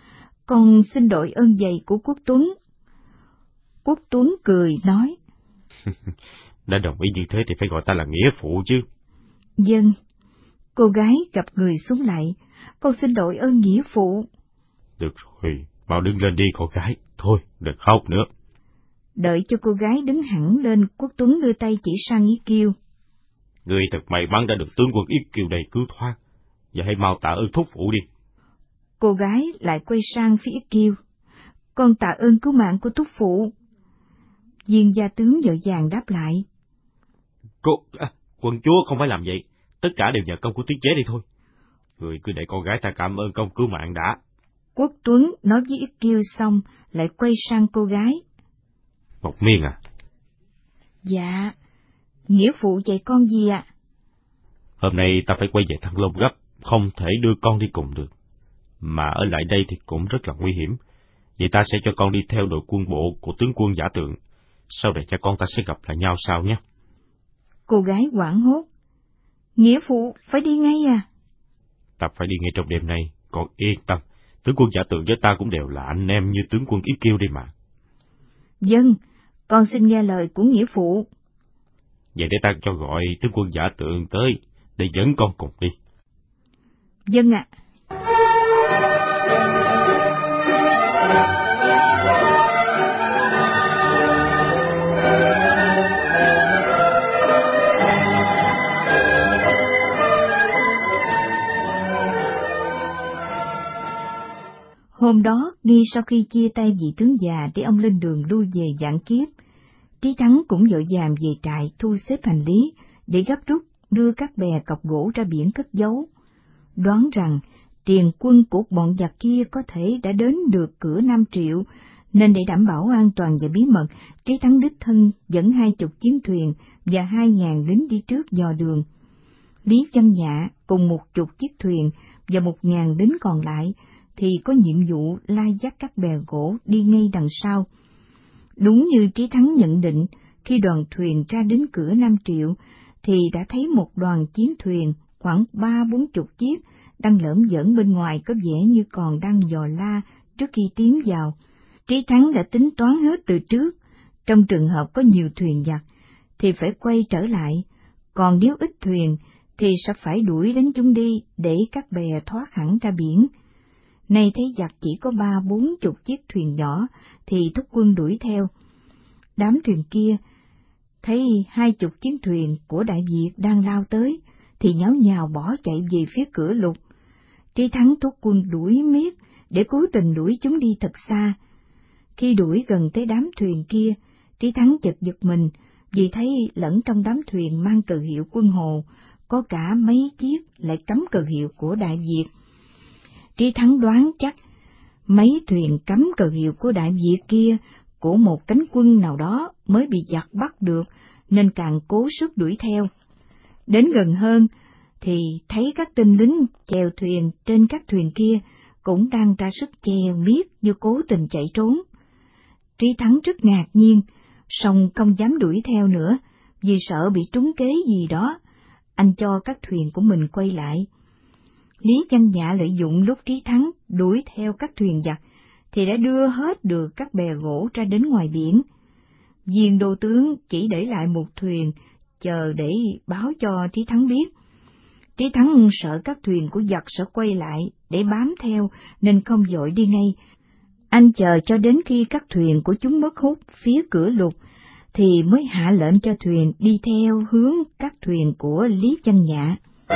Con xin đội ơn giày của Quốc Tuấn. Quốc Tuấn cười nói. Đã đồng ý như thế thì phải gọi ta là nghĩa phụ chứ. Vâng. Cô gái gặp người xuống lại. Con xin đội ơn nghĩa phụ. Được rồi, mau đứng lên đi con gái. Thôi, đừng khóc nữa. Đợi cho cô gái đứng hẳn lên, Quốc Tuấn đưa tay chỉ sang Yết Kiêu. Ngươi thật may mắn đã được tướng quân Yết Kiêu đây cứu thoát. Và hãy mau tạ ơn thúc phụ đi. Cô gái lại quay sang phía Yết Kiêu. Con tạ ơn cứu mạng của thúc phụ. Viên gia tướng vội vàng đáp lại. Cô, à, quân chúa không phải làm vậy. Tất cả đều nhờ công của tiết chế đây thôi. Người cứ để con gái ta cảm ơn công cứu mạng đã. Quốc Tuấn nói với Yết Kiêu xong, lại quay sang cô gái. Ngọc Miên à? Dạ, nghĩa phụ dạy con gì ạ? À? Hôm nay ta phải quay về Thăng Long gấp, không thể đưa con đi cùng được. Mà ở lại đây thì cũng rất là nguy hiểm. Vậy ta sẽ cho con đi theo đội quân bộ của tướng quân Giả Tượng. Sau này cha con ta sẽ gặp lại nhau sau nhé. Cô gái hoảng hốt. Nghĩa phụ phải đi ngay à? Ta phải đi ngay trong đêm nay, con yên tâm. Tướng quân Giả Tượng với ta cũng đều là anh em như tướng quân Yết Kiêu đây mà. Vâng, con xin nghe lời của nghĩa phụ. Vậy để ta cho gọi tướng quân Giả Tượng tới, để dẫn con cùng đi. Vâng ạ. À. Hôm đó, ngay sau khi chia tay vị tướng già để ông lên đường lui về Vạn Kiếp, Trí Thắng cũng vội vàng về trại thu xếp hành lý để gấp rút đưa các bè cọc gỗ ra biển cất giấu. Đoán rằng tiền quân của bọn giặc kia có thể đã đến được cửa Nam Triệu, nên để đảm bảo an toàn và bí mật, Trí Thắng đích thân dẫn hai chục chiến thuyền và hai ngàn lính đi trước dò đường. Lý Văn Nhạ cùng một chục chiếc thuyền và một ngàn lính còn lại thì có nhiệm vụ lai dắt các bè gỗ đi ngay đằng sau. Đúng như Trí Thắng nhận định, khi đoàn thuyền ra đến cửa Nam Triệu, thì đã thấy một đoàn chiến thuyền khoảng ba bốn chục chiếc đang lởm giởn bên ngoài, có vẻ như còn đang dò la trước khi tiến vào. Trí Thắng đã tính toán hết từ trước, trong trường hợp có nhiều thuyền giặc thì phải quay trở lại, còn nếu ít thuyền thì sẽ phải đuổi đánh chúng đi để các bè thoát hẳn ra biển. Nay thấy giặc chỉ có ba bốn chục chiếc thuyền nhỏ thì thúc quân đuổi theo. Đám thuyền kia thấy hai chục chiến thuyền của Đại Việt đang lao tới thì nháo nhào bỏ chạy về phía cửa Lục. Trí Thắng thúc quân đuổi miết để cố tình đuổi chúng đi thật xa. Khi đuổi gần tới đám thuyền kia, Trí Thắng chợt giật mình vì thấy lẫn trong đám thuyền mang cờ hiệu quân Hồ có cả mấy chiếc lại cắm cờ hiệu của Đại Việt. Trí Thắng đoán chắc mấy thuyền cắm cờ hiệu của Đại Việt kia của một cánh quân nào đó mới bị giặc bắt được, nên càng cố sức đuổi theo. Đến gần hơn thì thấy các tên lính chèo thuyền trên các thuyền kia cũng đang ra sức chèo miết như cố tình chạy trốn. Trí Thắng rất ngạc nhiên, song không dám đuổi theo nữa vì sợ bị trúng kế gì đó. Anh cho các thuyền của mình quay lại. Lý Văn Nhạ lợi dụng lúc Trí Thắng đuổi theo các thuyền giặc thì đã đưa hết được các bè gỗ ra đến ngoài biển. Viên đô tướng chỉ để lại một thuyền chờ để báo cho Trí Thắng biết. Trí Thắng sợ các thuyền của giặc sẽ quay lại để bám theo nên không vội đi ngay. Anh chờ cho đến khi các thuyền của chúng mất hút phía cửa Lục thì mới hạ lệnh cho thuyền đi theo hướng các thuyền của Lý Văn Nhạ.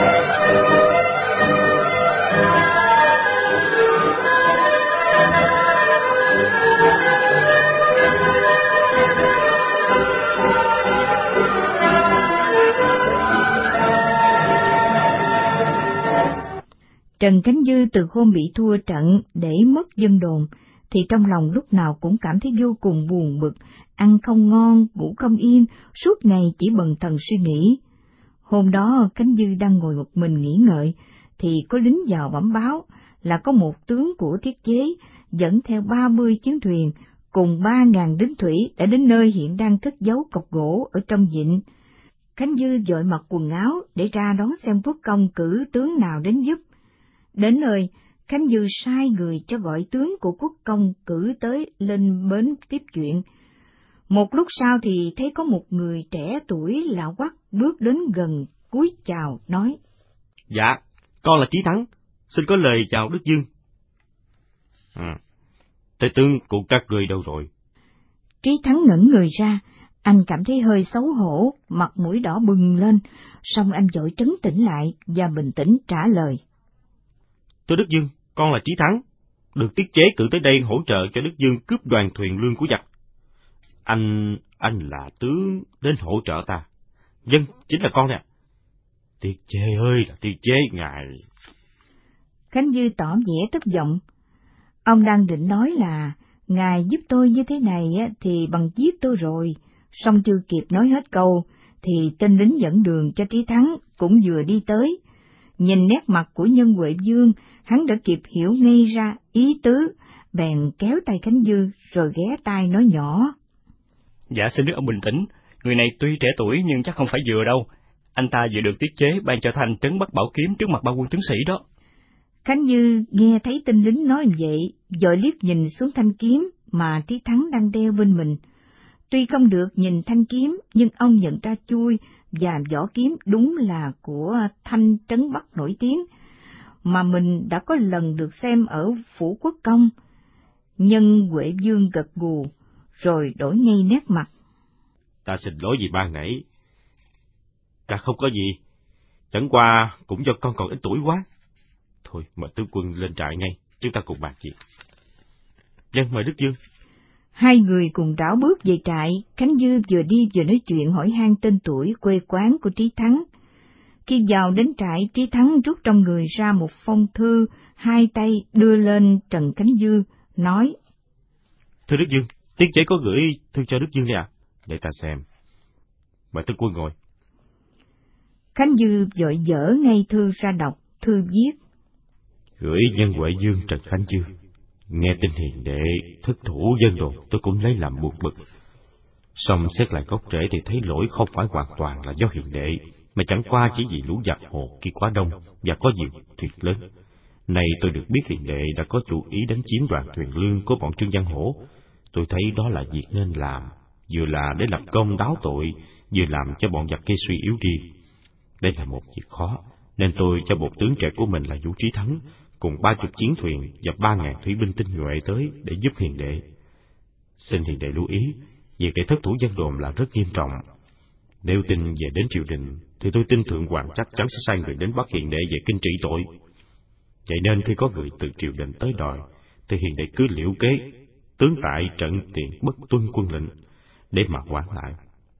Trần Khánh Dư từ hôm bị thua trận để mất dân đồn, thì trong lòng lúc nào cũng cảm thấy vô cùng buồn bực, ăn không ngon, ngủ không yên, suốt ngày chỉ bần thần suy nghĩ. Hôm đó Khánh Dư đang ngồi một mình nghỉ ngợi, thì có lính vào bẩm báo là có một tướng của Thiết Chế dẫn theo ba mươi chiến thuyền cùng ba ngàn lính thủy đã đến nơi hiện đang cất giấu cọc gỗ ở trong vịnh. Khánh Dư vội mặc quần áo để ra đón xem quốc công cử tướng nào đến giúp. Đến nơi Khánh Dư sai người cho gọi tướng của quốc công cử tới lên bến tiếp chuyện. Một lúc sau thì thấy có một người trẻ tuổi lạ hoắc bước đến gần, cúi chào nói: Dạ, con là Chí Thắng, xin có lời chào Đức Dương. À, Tể tướng của các ngươi đâu rồi? Trí Thắng ngẩng người ra, anh cảm thấy hơi xấu hổ, mặt mũi đỏ bừng lên, song anh vội trấn tĩnh lại và bình tĩnh trả lời: Thưa Đức Dương, con là Chí Thắng, được tiết chế cử tới đây hỗ trợ cho Đức Dương cướp đoàn thuyền lương của giặc. Anh, anh là tướng đến hỗ trợ ta. Dân, chính là con nè. Tiết chế ơi là tiết chế, ngài. Khánh Dư tỏ vẻ thất vọng. Ông đang định nói là ngài giúp tôi như thế này thì bằng giết tôi rồi, song chưa kịp nói hết câu thì tên lính dẫn đường cho Trí Thắng cũng vừa đi tới. Nhìn nét mặt của Nhân Huệ Dương, hắn đã kịp hiểu ngay ra ý tứ, bèn kéo tay Khánh Dư rồi ghé tai nói nhỏ: Dạ xin Đức ông bình tĩnh, người này tuy trẻ tuổi nhưng chắc không phải vừa đâu. Anh ta vừa được tiết chế ban cho Thanh trấn Bắc Bảo Kiếm trước mặt ba quân tướng sĩ đó. Khánh Dư nghe thấy tên lính nói vậy, vội liếc nhìn xuống thanh kiếm mà Trí Thắng đang đeo bên mình. Tuy không được nhìn thanh kiếm, nhưng ông nhận ra chui và vỏ kiếm đúng là của Thanh trấn Bắc nổi tiếng, mà mình đã có lần được xem ở phủ quốc công. Nhân Huệ Dương gật gù, rồi đổi ngay nét mặt. Ta xin lỗi vì ban nãy. Ta không có gì, chẳng qua cũng do con còn ít tuổi quá. Thôi, mời tướng quân lên trại ngay, chúng ta cùng bàn chuyện. Dân, mời Đức Dương. Hai người cùng rảo bước về trại, Khánh Dư vừa đi vừa nói chuyện hỏi han tên tuổi quê quán của Trí Thắng. Khi vào đến trại, Trí Thắng rút trong người ra một phong thư, hai tay đưa lên Trần Khánh Dư, nói: Thưa Đức Dương, tiết chế có gửi thư cho Đức Dương đây à? Để ta xem. Mời tướng quân ngồi. Khánh Dư vội dở ngay thư ra đọc, thư viết: Gửi Nhân Huệ Dương Trần Khánh Dư. Nghe tin hiền đệ thất thủ dân đồn, tôi cũng lấy làm buồn bực. Song xét lại gốc rễ thì thấy lỗi không phải hoàn toàn là do hiền đệ, mà chẳng qua chỉ vì lũ giặc hồ kia quá đông và có nhiều thuyền lớn. Nay tôi được biết hiền đệ đã có chủ ý đánh chiếm đoàn thuyền lương của bọn Trương Văn Hổ. Tôi thấy đó là việc nên làm, vừa là để lập công đáo tội, vừa làm cho bọn giặc kia suy yếu đi. Đây là một việc khó, nên tôi cho bộ tướng trẻ của mình là Vũ Trí Thắng cùng ba chục chiến thuyền và ba ngàn thủy binh tinh nhuệ tới để giúp hiền đệ. Xin hiền đệ lưu ý, việc để thất thủ dân đồn là rất nghiêm trọng. Nếu tin về đến triều đình, thì tôi tin Thượng Hoàng chắc chắn sẽ sai người đến bắt hiền đệ về kinh trị tội. Vậy nên khi có người từ triều đình tới đòi, thì hiền đệ cứ liễu kế, tướng tại trận tiền bất tuân quân lệnh, để mà quản lại.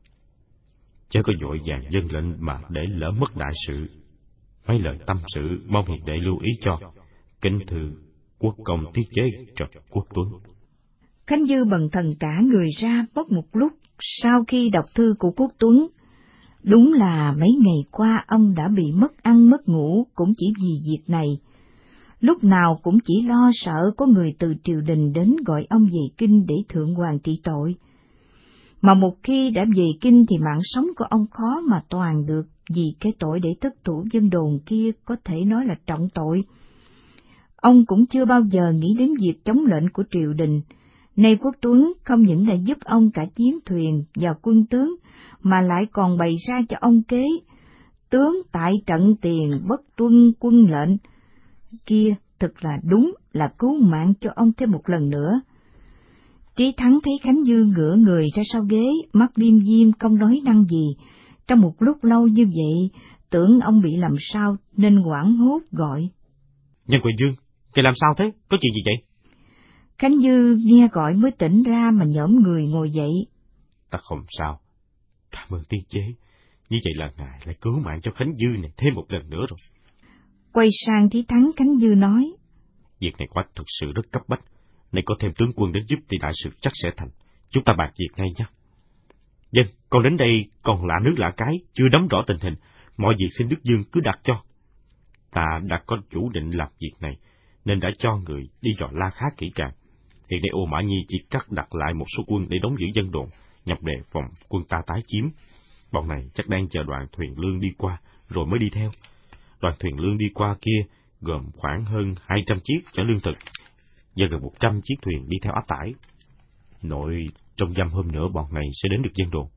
Chớ có vội vàng dân lệnh mà để lỡ mất đại sự. Mấy lời tâm sự mong hiền đệ lưu ý cho. Kính thưa quốc công tiết chế Trần Quốc Tuấn. Khánh Dư bần thần cả người ra mất một lúc sau khi đọc thư của Quốc Tuấn. Đúng là mấy ngày qua ông đã bị mất ăn mất ngủ cũng chỉ vì việc này. Lúc nào cũng chỉ lo sợ có người từ triều đình đến gọi ông về kinh để Thượng Hoàng trị tội. Mà một khi đã về kinh thì mạng sống của ông khó mà toàn được, vì cái tội để thất thủ dân đồn kia có thể nói là trọng tội. Ông cũng chưa bao giờ nghĩ đến việc chống lệnh của triều đình. Nay Quốc Tuấn không những là giúp ông cả chiến thuyền và quân tướng, mà lại còn bày ra cho ông kế tướng tại trận tiền bất tuân quân lệnh kia, thực là đúng là cứu mạng cho ông thêm một lần nữa. Trí Thắng thấy Khánh Dư ngửa người ra sau ghế, mắt liêm diêm không nói năng gì. Trong một lúc lâu như vậy, tưởng ông bị làm sao nên hoảng hốt gọi: Nhân Huệ Dương, kìa làm sao thế? Có chuyện gì vậy? Khánh Dư nghe gọi mới tỉnh ra mà nhổm người ngồi dậy. Ta không sao. Cảm ơn tiên chế. Như vậy là ngài lại cứu mạng cho Khánh Dư này thêm một lần nữa rồi. Quay sang Trí Thắng, Khánh Dư nói: Việc này quả thực sự rất cấp bách. Nay có thêm tướng quân đến giúp thì đại sự chắc sẽ thành. Chúng ta bàn việc ngay nhé. Dân, con đến đây còn lạ nước lạ cái, chưa nắm rõ tình hình. Mọi việc xin Đức Dương cứ đặt cho. Ta đã có chủ định làm việc này, nên đã cho người đi dò la khá kỹ càng. Hiện nay Ô Mã Nhi chỉ cắt đặt lại một số quân để đóng giữ dân đồn, nhằm đề phòng quân ta tái chiếm. Bọn này chắc đang chờ đoàn thuyền lương đi qua, rồi mới đi theo. Đoàn thuyền lương đi qua kia, gồm khoảng hơn hai trăm chiếc chở lương thực và gần một trăm chiếc thuyền đi theo áp tải. Nội trong dăm hôm nữa bọn này sẽ đến được Vân Đồn.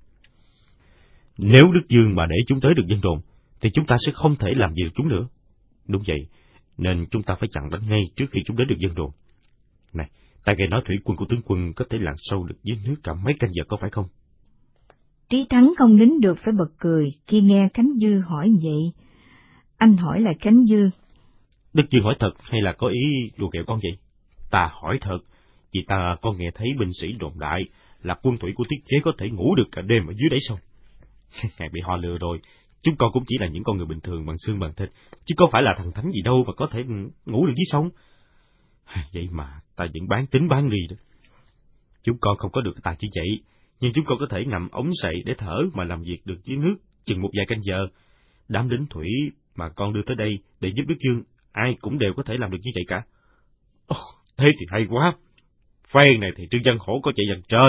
Nếu Đức Dương mà để chúng tới được Vân Đồn, thì chúng ta sẽ không thể làm gì được chúng nữa. Đúng vậy, nên chúng ta phải chặn đánh ngay trước khi chúng đến được Vân Đồn. Này, ta nghe nói thủy quân của tướng quân có thể lặn sâu được dưới nước cả mấy canh giờ, có phải không? Trí Thắng không nín được phải bật cười khi nghe Khánh Dư hỏi vậy. Anh hỏi lại Khánh Dư: Đức Dương hỏi thật hay là có ý đùa ghẹo con vậy? Ta hỏi thật, vì ta con nghe thấy binh sĩ đồn đại là quân thủy của Tiết Chế có thể ngủ được cả đêm ở dưới đáy sông. Ngài bị họ lừa rồi, chúng con cũng chỉ là những con người bình thường bằng xương bằng thịt, chứ có phải là thần thánh gì đâu mà có thể ngủ được dưới sông. Vậy mà ta vẫn bán tính bán nghi đó. Chúng con không có được tài chỉ vậy, nhưng chúng con có thể ngậm ống sậy để thở mà làm việc được dưới nước chừng một vài canh giờ. Đám lính thủy mà con đưa tới đây để giúp Đức Dương, ai cũng đều có thể làm được như vậy cả. Ồ, thế thì hay quá. Phen này thì Trương Văn Hổ có chạy dần trời.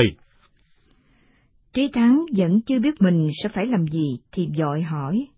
Trí Thắng vẫn chưa biết mình sẽ phải làm gì thì vội hỏi: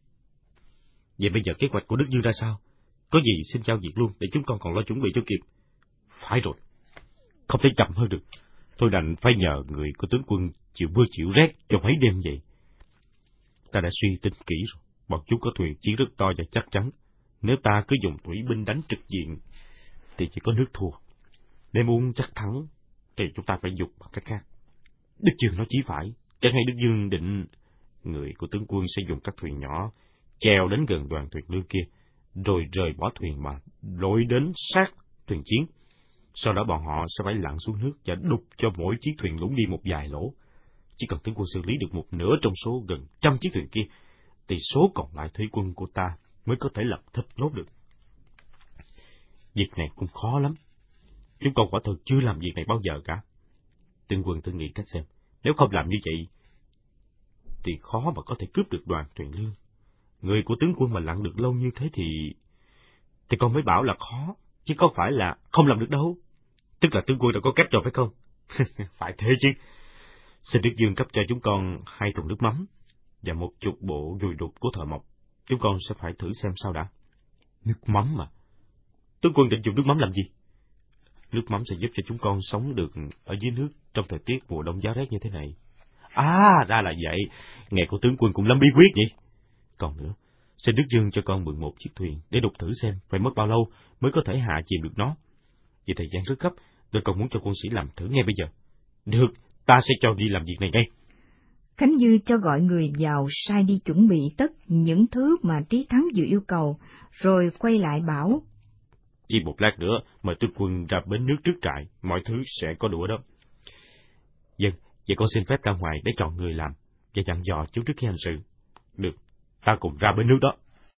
Vậy bây giờ kế hoạch của Đức Dương ra sao? Có gì xin giao việc luôn để chúng con còn lo chuẩn bị cho kịp. Phải rồi, không thể chậm hơn được. Tôi đành phải nhờ người của tướng quân chịu mưa chịu rét cho mấy đêm vậy. Ta đã suy tính kỹ rồi, bọn chúng có thuyền chiến rất to và chắc chắn. Nếu ta cứ dùng thủy binh đánh trực diện thì chỉ có nước thua. Để muốn chắc thắng thì chúng ta phải dục bằng cách khác. Đức Dương nói chí phải, chẳng hay Đức Dương định người của tướng quân sẽ dùng các thuyền nhỏ chèo đến gần đoàn thuyền lương kia, rồi rời bỏ thuyền mà lội đến sát thuyền chiến. Sau đó bọn họ sẽ phải lặn xuống nước và đục cho mỗi chiếc thuyền lũng đi một vài lỗ. Chỉ cần tướng quân xử lý được một nửa trong số gần trăm chiếc thuyền kia, thì số còn lại thủy quân của ta mới có thể lập thịt nốt được. Việc này cũng khó lắm. Chúng con quả thật chưa làm việc này bao giờ cả. Tướng quân thử nghĩ cách xem, nếu không làm như vậy, thì khó mà có thể cướp được đoàn thuyền lương. Người của tướng quân mà lặn được lâu như thế thì... Thì con mới bảo là khó, chứ không phải là không làm được đâu. Tức là tướng quân đã có cách rồi phải không? Phải thế chứ. Xin Đức Dương cấp cho chúng con hai thùng nước mắm và một chục bộ dùi đục của thợ mộc. Chúng con sẽ phải thử xem sao đã. Nước mắm mà. Tướng quân định dùng nước mắm làm gì? Nước mắm sẽ giúp cho chúng con sống được ở dưới nước trong thời tiết mùa đông giá rét như thế này. À, ra là vậy. Nghe của tướng quân cũng lắm bí quyết nhỉ. Còn nữa, xin Đức Dương cho con mượn một chiếc thuyền để đục thử xem phải mất bao lâu mới có thể hạ chìm được nó. Vì thời gian rất gấp, nên con muốn cho quân sĩ làm thử ngay bây giờ. Được, ta sẽ cho đi làm việc này ngay. Khánh Dư cho gọi người vào sai đi chuẩn bị tất những thứ mà Trí Thắng vừa yêu cầu, rồi quay lại bảo: Chỉ một lát nữa, mời tướng quân ra bến nước trước trại, mọi thứ sẽ có đủ đó. Vâng, vậy con xin phép ra ngoài để chọn người làm, và dặn dò chú trước khi hành sự. Được, ta cùng ra bến nước đó.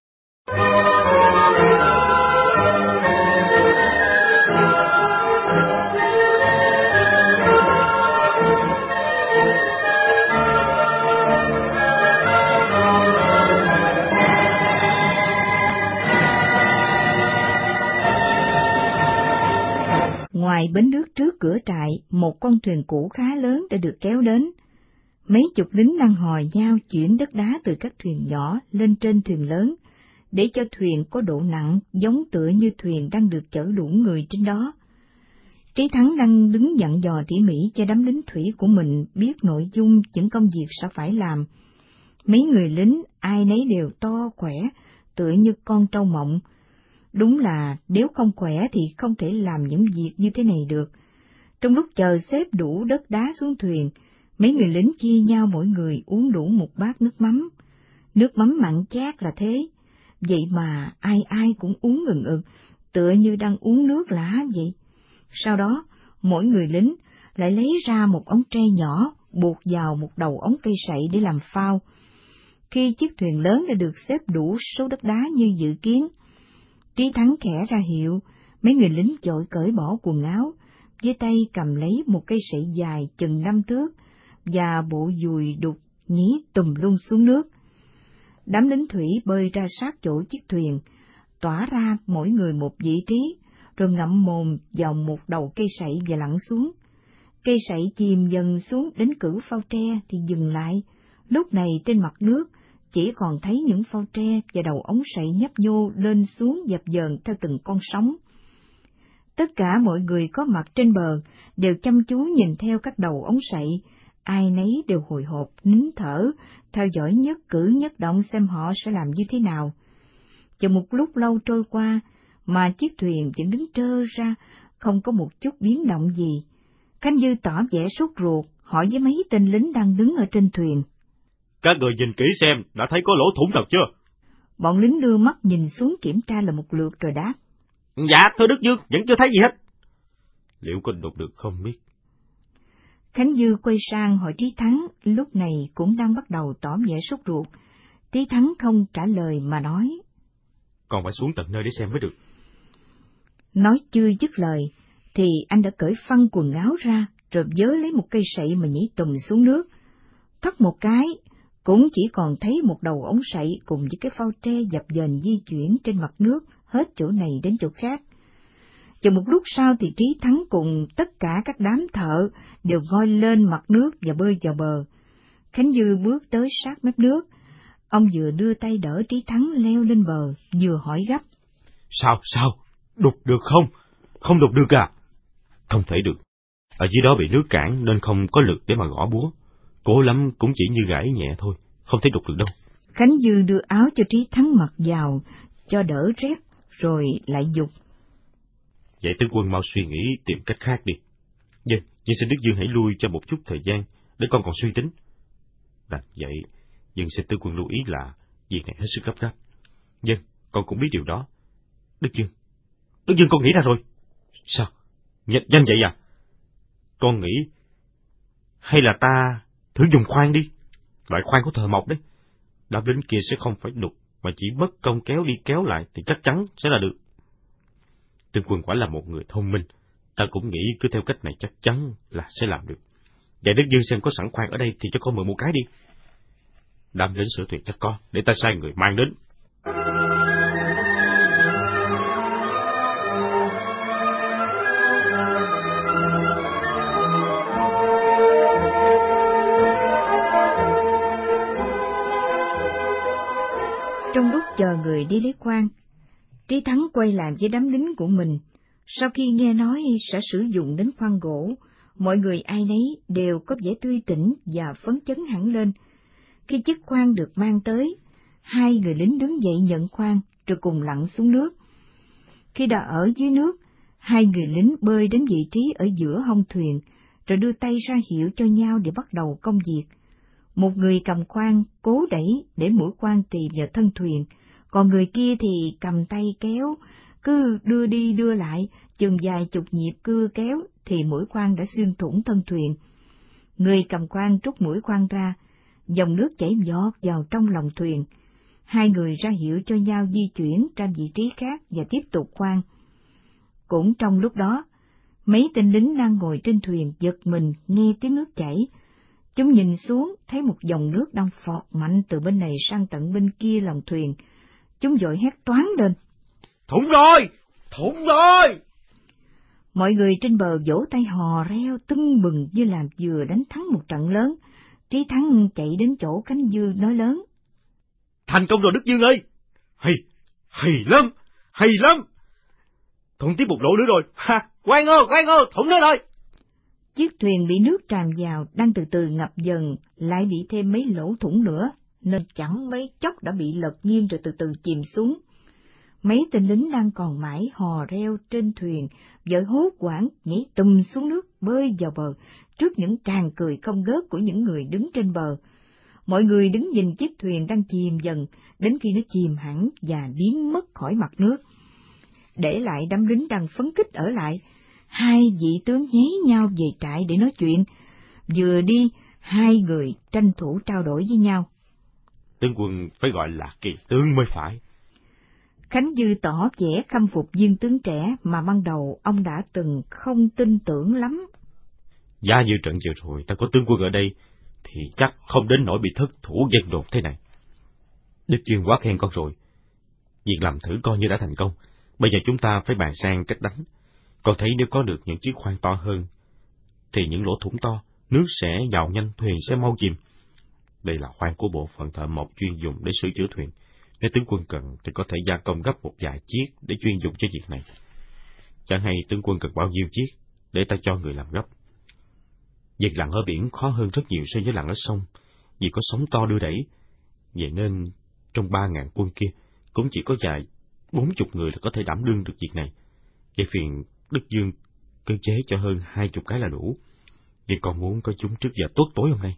Ngoài bến nước trước cửa trại, một con thuyền cũ khá lớn đã được kéo đến. Mấy chục lính đang hò nhau chuyển đất đá từ các thuyền nhỏ lên trên thuyền lớn, để cho thuyền có độ nặng giống tựa như thuyền đang được chở đủ người trên đó. Trí Thắng đang đứng dặn dò tỉ mỉ cho đám lính thủy của mình biết nội dung những công việc sẽ phải làm. Mấy người lính ai nấy đều to khỏe, tựa như con trâu mộng. Đúng là nếu không khỏe thì không thể làm những việc như thế này được. Trong lúc chờ xếp đủ đất đá xuống thuyền, mấy người lính chia nhau mỗi người uống đủ một bát nước mắm. Nước mắm mặn chát là thế, vậy mà ai ai cũng uống ngừng ực, tựa như đang uống nước lã vậy. Sau đó, mỗi người lính lại lấy ra một ống tre nhỏ, buộc vào một đầu ống cây sậy để làm phao. Khi chiếc thuyền lớn đã được xếp đủ số đất đá như dự kiến, Trí Thắng khẽ ra hiệu, mấy người lính vội cởi bỏ quần áo, với tay cầm lấy một cây sậy dài chừng năm thước và bộ dùi đục nhí tùm lum xuống nước. Đám lính thủy bơi ra sát chỗ chiếc thuyền, tỏa ra mỗi người một vị trí, rồi ngậm mồm vào một đầu cây sậy và lặn xuống. Cây sậy chìm dần xuống đến cử phao tre thì dừng lại. Lúc này trên mặt nước chỉ còn thấy những phao tre và đầu ống sậy nhấp nhô lên xuống dập dờn theo từng con sóng. Tất cả mọi người có mặt trên bờ đều chăm chú nhìn theo các đầu ống sậy, ai nấy đều hồi hộp, nín thở, theo dõi nhất cử nhất động xem họ sẽ làm như thế nào. Chờ một lúc lâu trôi qua, mà chiếc thuyền vẫn đứng trơ ra, không có một chút biến động gì. Khánh Dư tỏ vẻ sốt ruột, hỏi với mấy tên lính đang đứng ở trên thuyền. Các người nhìn kỹ xem, đã thấy có lỗ thủng nào chưa? Bọn lính đưa mắt nhìn xuống kiểm tra là một lượt rồi đáp. Dạ, thưa Đức Dương, vẫn chưa thấy gì hết. Liệu có đục được không biết? Khánh Dư quay sang hỏi Trí Thắng, lúc này cũng đang bắt đầu tỏ vẻ sốt ruột. Trí Thắng không trả lời mà nói. Còn phải xuống tận nơi để xem mới được. Nói chưa dứt lời, thì anh đã cởi phăng quần áo ra, rồi vớ lấy một cây sậy mà nhảy tùm xuống nước. Thoắt một cái, cũng chỉ còn thấy một đầu ống sậy cùng với cái phao tre dập dềnh di chuyển trên mặt nước, hết chỗ này đến chỗ khác. Chờ một lúc sau thì Trí Thắng cùng tất cả các đám thợ đều ngoi lên mặt nước và bơi vào bờ. Khánh Dư bước tới sát mép nước. Ông vừa đưa tay đỡ Trí Thắng leo lên bờ, vừa hỏi gấp. Sao, sao? Đục được không? Không đục được à? Không thể được. Ở dưới đó bị nước cản nên không có lực để mà gõ búa. Cố lắm cũng chỉ như gãy nhẹ thôi, không thể đục được đâu. Khánh Dư đưa áo cho Trí Thắng mặc vào, cho đỡ rét, rồi lại dục. Vậy tướng quân mau suy nghĩ tìm cách khác đi. Vâng, nhưng xin Đức Dương hãy lui cho một chút thời gian, để con còn suy tính. Đành vậy, nhưng xin tướng quân lưu ý là việc này hết sức gấp gáp. Vâng, con cũng biết điều đó. Đức Dương, Đức Dương con nghĩ ra rồi. Sao? Nhanh, nhanh vậy à? Con nghĩ, hay là ta thử dùng khoan đi. Loại khoan của thợ mộc đấy. Đám lính kia sẽ không phải đục, mà chỉ mất công kéo đi kéo lại thì chắc chắn sẽ là được. Tướng quân quả là một người thông minh, ta cũng nghĩ cứ theo cách này chắc chắn là sẽ làm được. Vậy Đức Dương xem có sẵn khoan ở đây thì cho con mượn một cái đi. Đám lính sửa thuyền chắc có, để ta sai người mang đến. Trong lúc chờ người đi lấy khoan, Trí Thắng quay lại với đám lính của mình. Sau khi nghe nói sẽ sử dụng đến khoan gỗ, mọi người ai nấy đều có vẻ tươi tỉnh và phấn chấn hẳn lên. Khi chiếc khoan được mang tới, hai người lính đứng dậy nhận khoan, rồi cùng lặn xuống nước. Khi đã ở dưới nước, hai người lính bơi đến vị trí ở giữa hông thuyền, rồi đưa tay ra hiệu cho nhau để bắt đầu công việc. Một người cầm khoan cố đẩy để mũi khoan tì vào thân thuyền, còn người kia thì cầm tay kéo, cứ đưa đi đưa lại, chừng vài chục nhịp cưa kéo thì mũi khoan đã xuyên thủng thân thuyền. Người cầm khoan trút mũi khoan ra, dòng nước chảy giọt vào trong lòng thuyền. Hai người ra hiệu cho nhau di chuyển ra vị trí khác và tiếp tục khoan. Cũng trong lúc đó, mấy tên lính đang ngồi trên thuyền giật mình nghe tiếng nước chảy. Chúng nhìn xuống thấy một dòng nước đang phọt mạnh từ bên này sang tận bên kia lòng thuyền. Chúng vội hét toáng lên. Thủng rồi! Thủng rồi! Mọi người trên bờ vỗ tay hò reo tưng bừng như làm vừa đánh thắng một trận lớn. Trí Thắng chạy đến chỗ Khánh Dư nói lớn. Thành công rồi Đức Dương ơi! Hay, hay lắm, hay lắm! Thủng tiếp một lỗ nữa rồi, ha, quay ngô, quay ngô, thủng nữa rồi! Chiếc thuyền bị nước tràn vào, đang từ từ ngập dần, lại bị thêm mấy lỗ thủng nữa, nên chẳng mấy chốc đã bị lật nghiêng rồi từ từ chìm xuống. Mấy tên lính đang còn mãi hò reo trên thuyền, vội hốt hoảng nhảy tùm xuống nước bơi vào bờ, trước những tràng cười không ngớt của những người đứng trên bờ. Mọi người đứng nhìn chiếc thuyền đang chìm dần, đến khi nó chìm hẳn và biến mất khỏi mặt nước. Để lại đám lính đang phấn khích ở lại, hai vị tướng nháy nhau về trại để nói chuyện. Vừa đi, hai người tranh thủ trao đổi với nhau. Tướng quân phải gọi là kỳ tướng mới phải. Khánh Dư tỏ vẻ khâm phục viên tướng trẻ mà ban đầu ông đã từng không tin tưởng lắm. Giá như trận vừa rồi ta có tướng quân ở đây, thì chắc không đến nỗi bị thất thủ dân đột thế này. Đức Dương quá khen con rồi. Việc làm thử coi như đã thành công. Bây giờ chúng ta phải bàn sang cách đánh. Con thấy nếu có được những chiếc khoan to hơn, thì những lỗ thủng to, nước sẽ vào nhanh, thuyền sẽ mau chìm. Đây là khoang của bộ phận thợ mộc chuyên dùng để sửa chữa thuyền. Nếu tướng quân cần thì có thể gia công gấp một vài chiếc để chuyên dụng cho việc này. Chẳng hay tướng quân cần bao nhiêu chiếc để ta cho người làm gấp. Việc lặn ở biển khó hơn rất nhiều so với lặn ở sông, vì có sóng to đưa đẩy. Vậy nên trong ba ngàn quân kia cũng chỉ có vài bốn chục người là có thể đảm đương được việc này. Vậy phiền Đức Dương cơ chế cho hơn hai chục cái là đủ. Nhưng còn muốn có chúng trước giờ tốt tối hôm nay.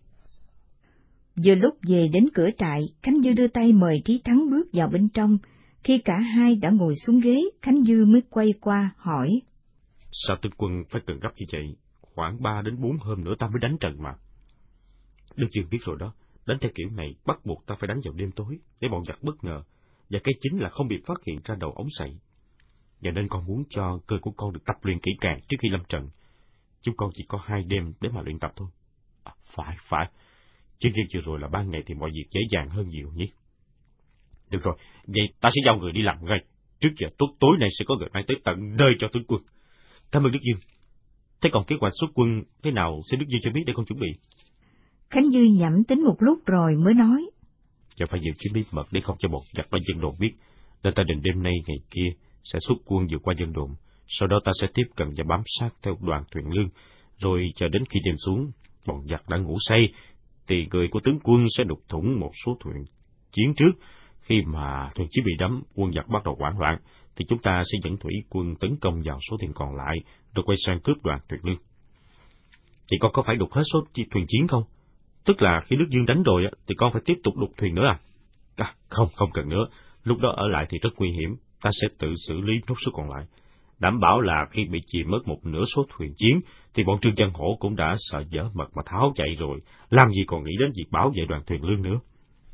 Vừa lúc về đến cửa trại, Khánh Dư đưa tay mời Trí Thắng bước vào bên trong. Khi cả hai đã ngồi xuống ghế, Khánh Dư mới quay qua hỏi: Sao tướng quân phải cần gấp như vậy? Khoảng ba đến bốn hôm nữa ta mới đánh trận mà. Đức Dương biết rồi đó, đánh theo kiểu này bắt buộc ta phải đánh vào đêm tối để bọn giặc bất ngờ, và cái chính là không bị phát hiện ra đầu ống sậy. Và nên con muốn cho cơ của con được tập luyện kỹ càng trước khi lâm trận. Chúng con chỉ có hai đêm để mà luyện tập thôi. À, phải, phải. Chứ riêng vừa rồi là ban ngày thì mọi việc dễ dàng hơn nhiều nhỉ. Được rồi, vậy ta sẽ giao người đi làm ngay. Trước giờ tốt tối nay sẽ có người mang tới tận nơi cho tướng quân. Cảm ơn Đức Dương. Thế còn kế hoạch xuất quân thế nào xin Đức Dương cho biết để con chuẩn bị. Khánh Dư nhẩm tính một lúc rồi mới nói: Giờ phải giữ chuyến bí mật để không cho bọn giặc bên dân đồn biết. Nên ta định đêm nay ngày kia sẽ xuất quân vượt qua dân đồn. Sau đó ta sẽ tiếp cận và bám sát theo đoàn thuyền lương. Rồi chờ đến khi đêm xuống, bọn giặc đã ngủ say, thì người của tướng quân sẽ đục thủng một số thuyền chiến trước. Khi mà thuyền chiến bị đắm, quân giặc bắt đầu hoảng loạn, thì chúng ta sẽ dẫn thủy quân tấn công vào số thuyền còn lại, rồi quay sang cướp đoàn thuyền lương. Thì con có phải đục hết số thuyền chiến không? Tức là khi Đức Dương đánh rồi thì con phải tiếp tục đục thuyền nữa à? À, không, không cần nữa. Lúc đó ở lại thì rất nguy hiểm. Ta sẽ tự xử lý nốt số còn lại. Đảm bảo là khi bị chìm mất một nửa số thuyền chiến, thì bọn Trương Văn Hổ cũng đã sợ dở mật mà tháo chạy rồi. Làm gì còn nghĩ đến việc bảo vệ đoàn thuyền lương nữa.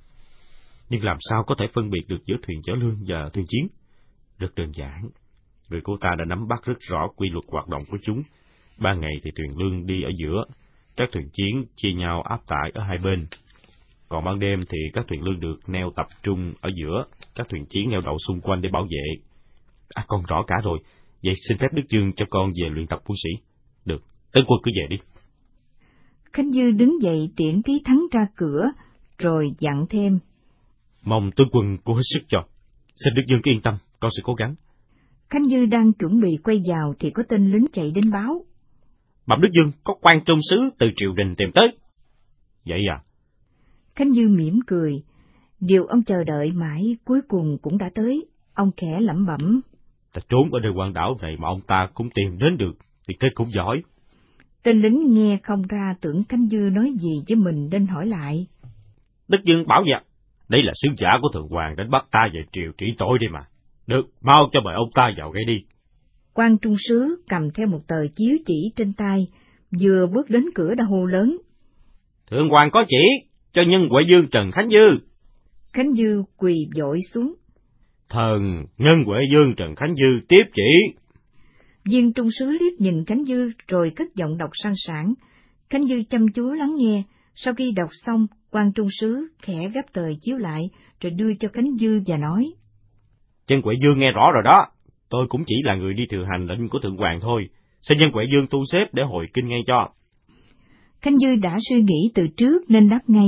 Nhưng làm sao có thể phân biệt được giữa thuyền chở lương và thuyền chiến? Rất đơn giản. Người của ta đã nắm bắt rất rõ quy luật hoạt động của chúng. Ban ngày thì thuyền lương đi ở giữa, các thuyền chiến chia nhau áp tải ở hai bên. Còn ban đêm thì các thuyền lương được neo tập trung ở giữa, các thuyền chiến neo đậu xung quanh để bảo vệ. À, con rõ cả rồi. Vậy xin phép Đức Dương cho con về luyện tập quân sĩ. Được, tướng quân cứ về đi. Khánh Dư đứng dậy tiễn Trí Thắng ra cửa, rồi dặn thêm: Mong tướng quân cố hết sức cho. Xin Đức Dương cứ yên tâm, con sẽ cố gắng. Khánh Dư đang chuẩn bị quay vào thì có tên lính chạy đến báo: Bẩm Đức Dương, có quan trung sứ từ triều đình tìm tới. Vậy à? Khánh Dư mỉm cười. Điều ông chờ đợi mãi cuối cùng cũng đã tới. Ông khẽ lẩm bẩm: Ta trốn ở nơi quan đảo này mà ông ta cũng tìm đến được, thì thế cũng giỏi. Tên lính nghe không ra tưởng Khánh Dư nói gì với mình nên hỏi lại: Đức Dương bảo vậy, đây là sứ giả của thượng hoàng đến bắt ta về triều trị tội đi mà. Được, mau cho mời ông ta vào ngay đi. Quan trung sứ cầm theo một tờ chiếu chỉ trên tay, vừa bước đến cửa đã hô lớn: Thượng hoàng có chỉ, cho nhân Huệ Dương Trần Khánh Dư. Khánh Dư quỳ vội xuống. Thần nhân Huệ Dương Trần Khánh Dư tiếp chỉ. Viên trung sứ liếc nhìn Khánh Dư rồi cất giọng đọc sang sảng. Khánh Dư chăm chú lắng nghe. Sau khi đọc xong, quan trung sứ khẽ gấp tờ chiếu lại rồi đưa cho Khánh Dư và nói: Chân Huệ Dương nghe rõ rồi đó. Tôi cũng chỉ là người đi thừa hành lệnh của thượng hoàng thôi. Xin nhân Huệ Dương tu xếp để hồi kinh ngay cho. Khánh Dư đã suy nghĩ từ trước nên đáp ngay: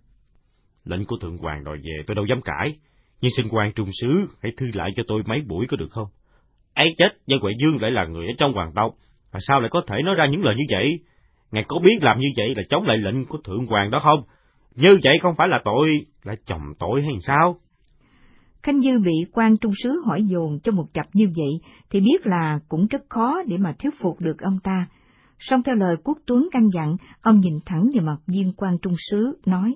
Lệnh của thượng hoàng đòi về tôi đâu dám cãi. Nhưng xin quan trung sứ hãy thư lại cho tôi mấy buổi có được không? Ấy chết, nhân Huệ Dương lại là người ở trong hoàng tộc, mà sao lại có thể nói ra những lời như vậy? Ngài có biết làm như vậy là chống lại lệnh của thượng hoàng đó không? Như vậy không phải là tội, là chồng tội hay sao? Khánh Dư bị quan trung sứ hỏi dồn cho một chập như vậy thì biết là cũng rất khó để mà thuyết phục được ông ta. Song theo lời Quốc Tuấn căn dặn, ông nhìn thẳng vào mặt viên quan trung sứ, nói: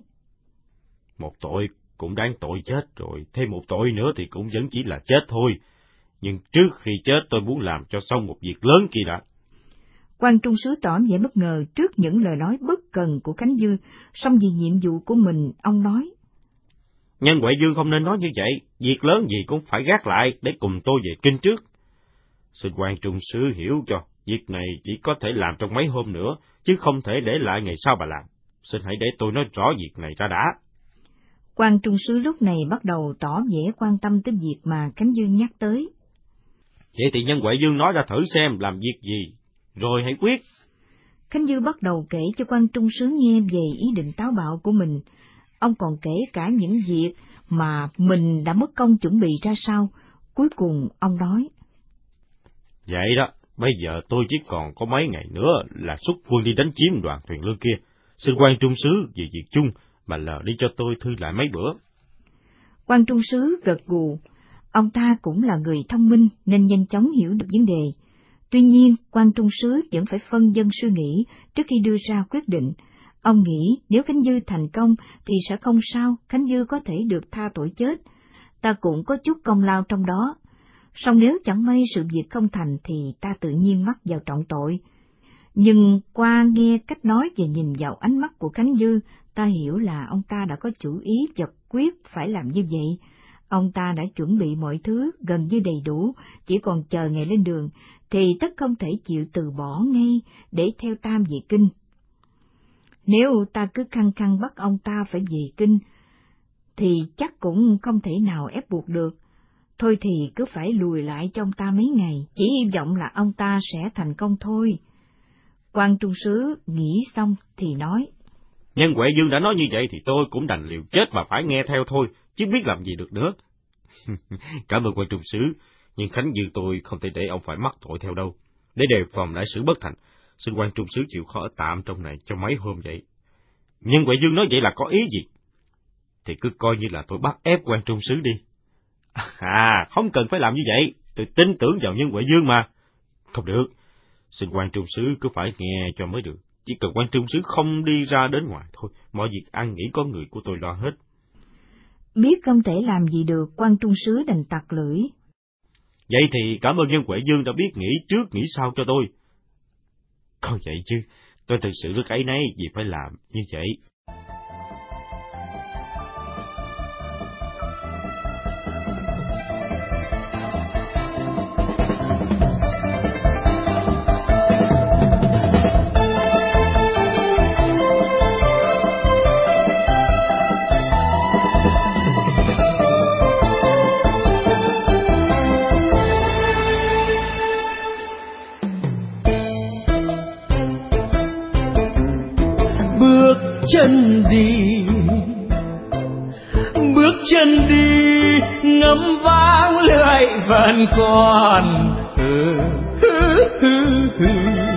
Một tội cũng đáng tội chết rồi, thêm một tội nữa thì cũng vẫn chỉ là chết thôi. Nhưng trước khi chết tôi muốn làm cho xong một việc lớn kia đã. Quan trung sứ tỏ vẻ bất ngờ trước những lời nói bất cần của Khánh Dư, song vì nhiệm vụ của mình, ông nói: Nhân Huệ Dương không nên nói như vậy, việc lớn gì cũng phải gác lại để cùng tôi về kinh trước. Xin quan trung sứ hiểu cho, việc này chỉ có thể làm trong mấy hôm nữa, chứ không thể để lại ngày sau mà làm. Xin hãy để tôi nói rõ việc này ra đã. Quan trung sứ lúc này bắt đầu tỏ vẻ quan tâm tới việc mà Khánh Dư nhắc tới. Vậy thì nhân Huệ Dương nói ra thử xem làm việc gì, rồi hãy quyết. Khánh Dư bắt đầu kể cho quan trung sứ nghe về ý định táo bạo của mình. Ông còn kể cả những việc mà mình đã mất công chuẩn bị ra sao. Cuối cùng ông nói: Vậy đó, bây giờ tôi chỉ còn có mấy ngày nữa là xuất quân đi đánh chiếm đoàn thuyền lương kia. Xin quan trung sứ vì việc chung mà lờ đi cho tôi thư lại mấy bữa. Quan trung sứ gật gù. Ông ta cũng là người thông minh nên nhanh chóng hiểu được vấn đề. Tuy nhiên, quan trung sứ vẫn phải phân vân suy nghĩ trước khi đưa ra quyết định. Ông nghĩ nếu Khánh Dư thành công thì sẽ không sao, Khánh Dư có thể được tha tội chết. Ta cũng có chút công lao trong đó. Song nếu chẳng may sự việc không thành thì ta tự nhiên mắc vào trọng tội. Nhưng qua nghe cách nói và nhìn vào ánh mắt của Khánh Dư, ta hiểu là ông ta đã có chủ ý vật quyết phải làm như vậy. Ông ta đã chuẩn bị mọi thứ gần như đầy đủ, chỉ còn chờ ngày lên đường, thì tất không thể chịu từ bỏ ngay để theo Tam về Kinh. Nếu ta cứ khăng khăng bắt ông ta phải về Kinh, thì chắc cũng không thể nào ép buộc được. Thôi thì cứ phải lùi lại trong ta mấy ngày, chỉ hy vọng là ông ta sẽ thành công thôi. Quan trung sứ nghĩ xong thì nói: Nhân Huệ Dương đã nói như vậy thì tôi cũng đành liều chết mà phải nghe theo thôi, chứ biết làm gì được nữa. Cảm ơn quan trung sứ, nhưng Khánh Dư tôi không thể để ông phải mắc tội theo đâu. Để đề phòng đại sự bất thành, xin quan trung sứ chịu khó ở tạm trong này cho mấy hôm vậy. Nhân Huệ Dương nói vậy là có ý gì? Thì cứ coi như là tôi bắt ép quan trung sứ đi. À, không cần phải làm như vậy, tôi tin tưởng vào Nhân Huệ Dương mà. Không được, xin quan trung sứ cứ phải nghe cho mới được. Chỉ cần quan trung sứ không đi ra đến ngoài thôi, mọi việc ăn nghỉ có người của tôi lo hết. Biết không thể làm gì được, quan trung sứ đành tặc lưỡi. Vậy thì cảm ơn Nhân Huệ Dương đã biết nghĩ trước nghĩ sau cho tôi. Coi vậy chứ, tôi thực sự rất áy náy vì phải làm như vậy. Chân đi, bước chân đi, ngâm vang lưỡi vẫn còn. Ừ, hứ, hứ, hứ.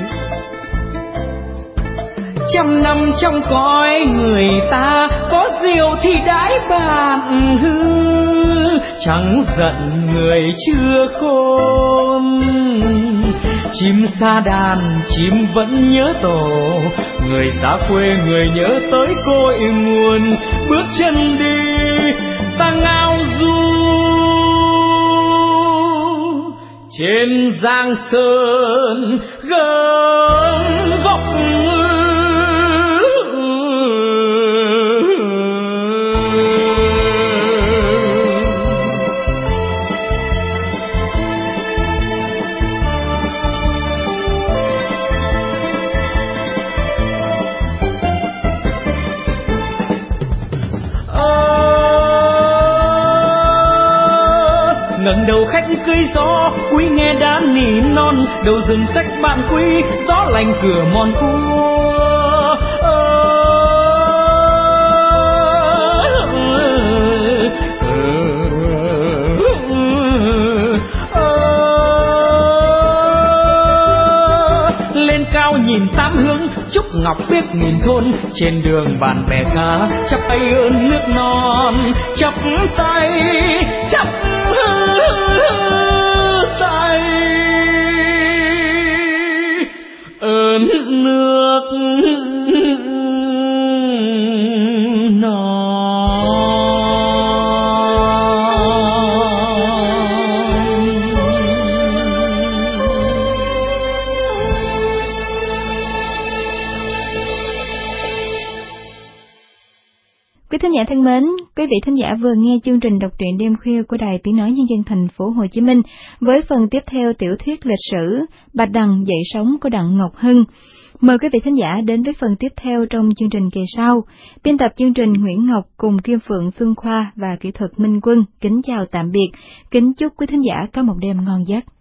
Trăm năm trong cõi người ta, có rượu thì đãi bạn, chẳng giận người chưa khôn. Chim xa đàn, chim vẫn nhớ tổ, người xa quê người nhớ tới cội nguồn. Bước chân đi ta ngao du trên giang sơn gấm vóc. Ngẩng đầu khách cưới gió, quý nghe đàn nỉ non, đầu rừng sách bạn quý, gió lành cửa mòn cua. Lên cao nhìn tám hướng, trúc ngọc biết nghìn thôn, trên đường bàn bè cá, chắp tay ơn nước non, chắp tay, chắp tay ơn nước non. Quý thính giả thân mến, quý vị thính giả vừa nghe chương trình đọc truyện đêm khuya của Đài Tiếng nói Nhân dân thành phố Hồ Chí Minh với phần tiếp theo tiểu thuyết lịch sử Bạch Đằng dậy sóng của Đặng Ngọc Hưng. Mời quý vị thính giả đến với phần tiếp theo trong chương trình kỳ sau. Biên tập chương trình Nguyễn Ngọc cùng Kim Phượng, Xuân Khoa và kỹ thuật Minh Quân kính chào tạm biệt, kính chúc quý thính giả có một đêm ngon giấc.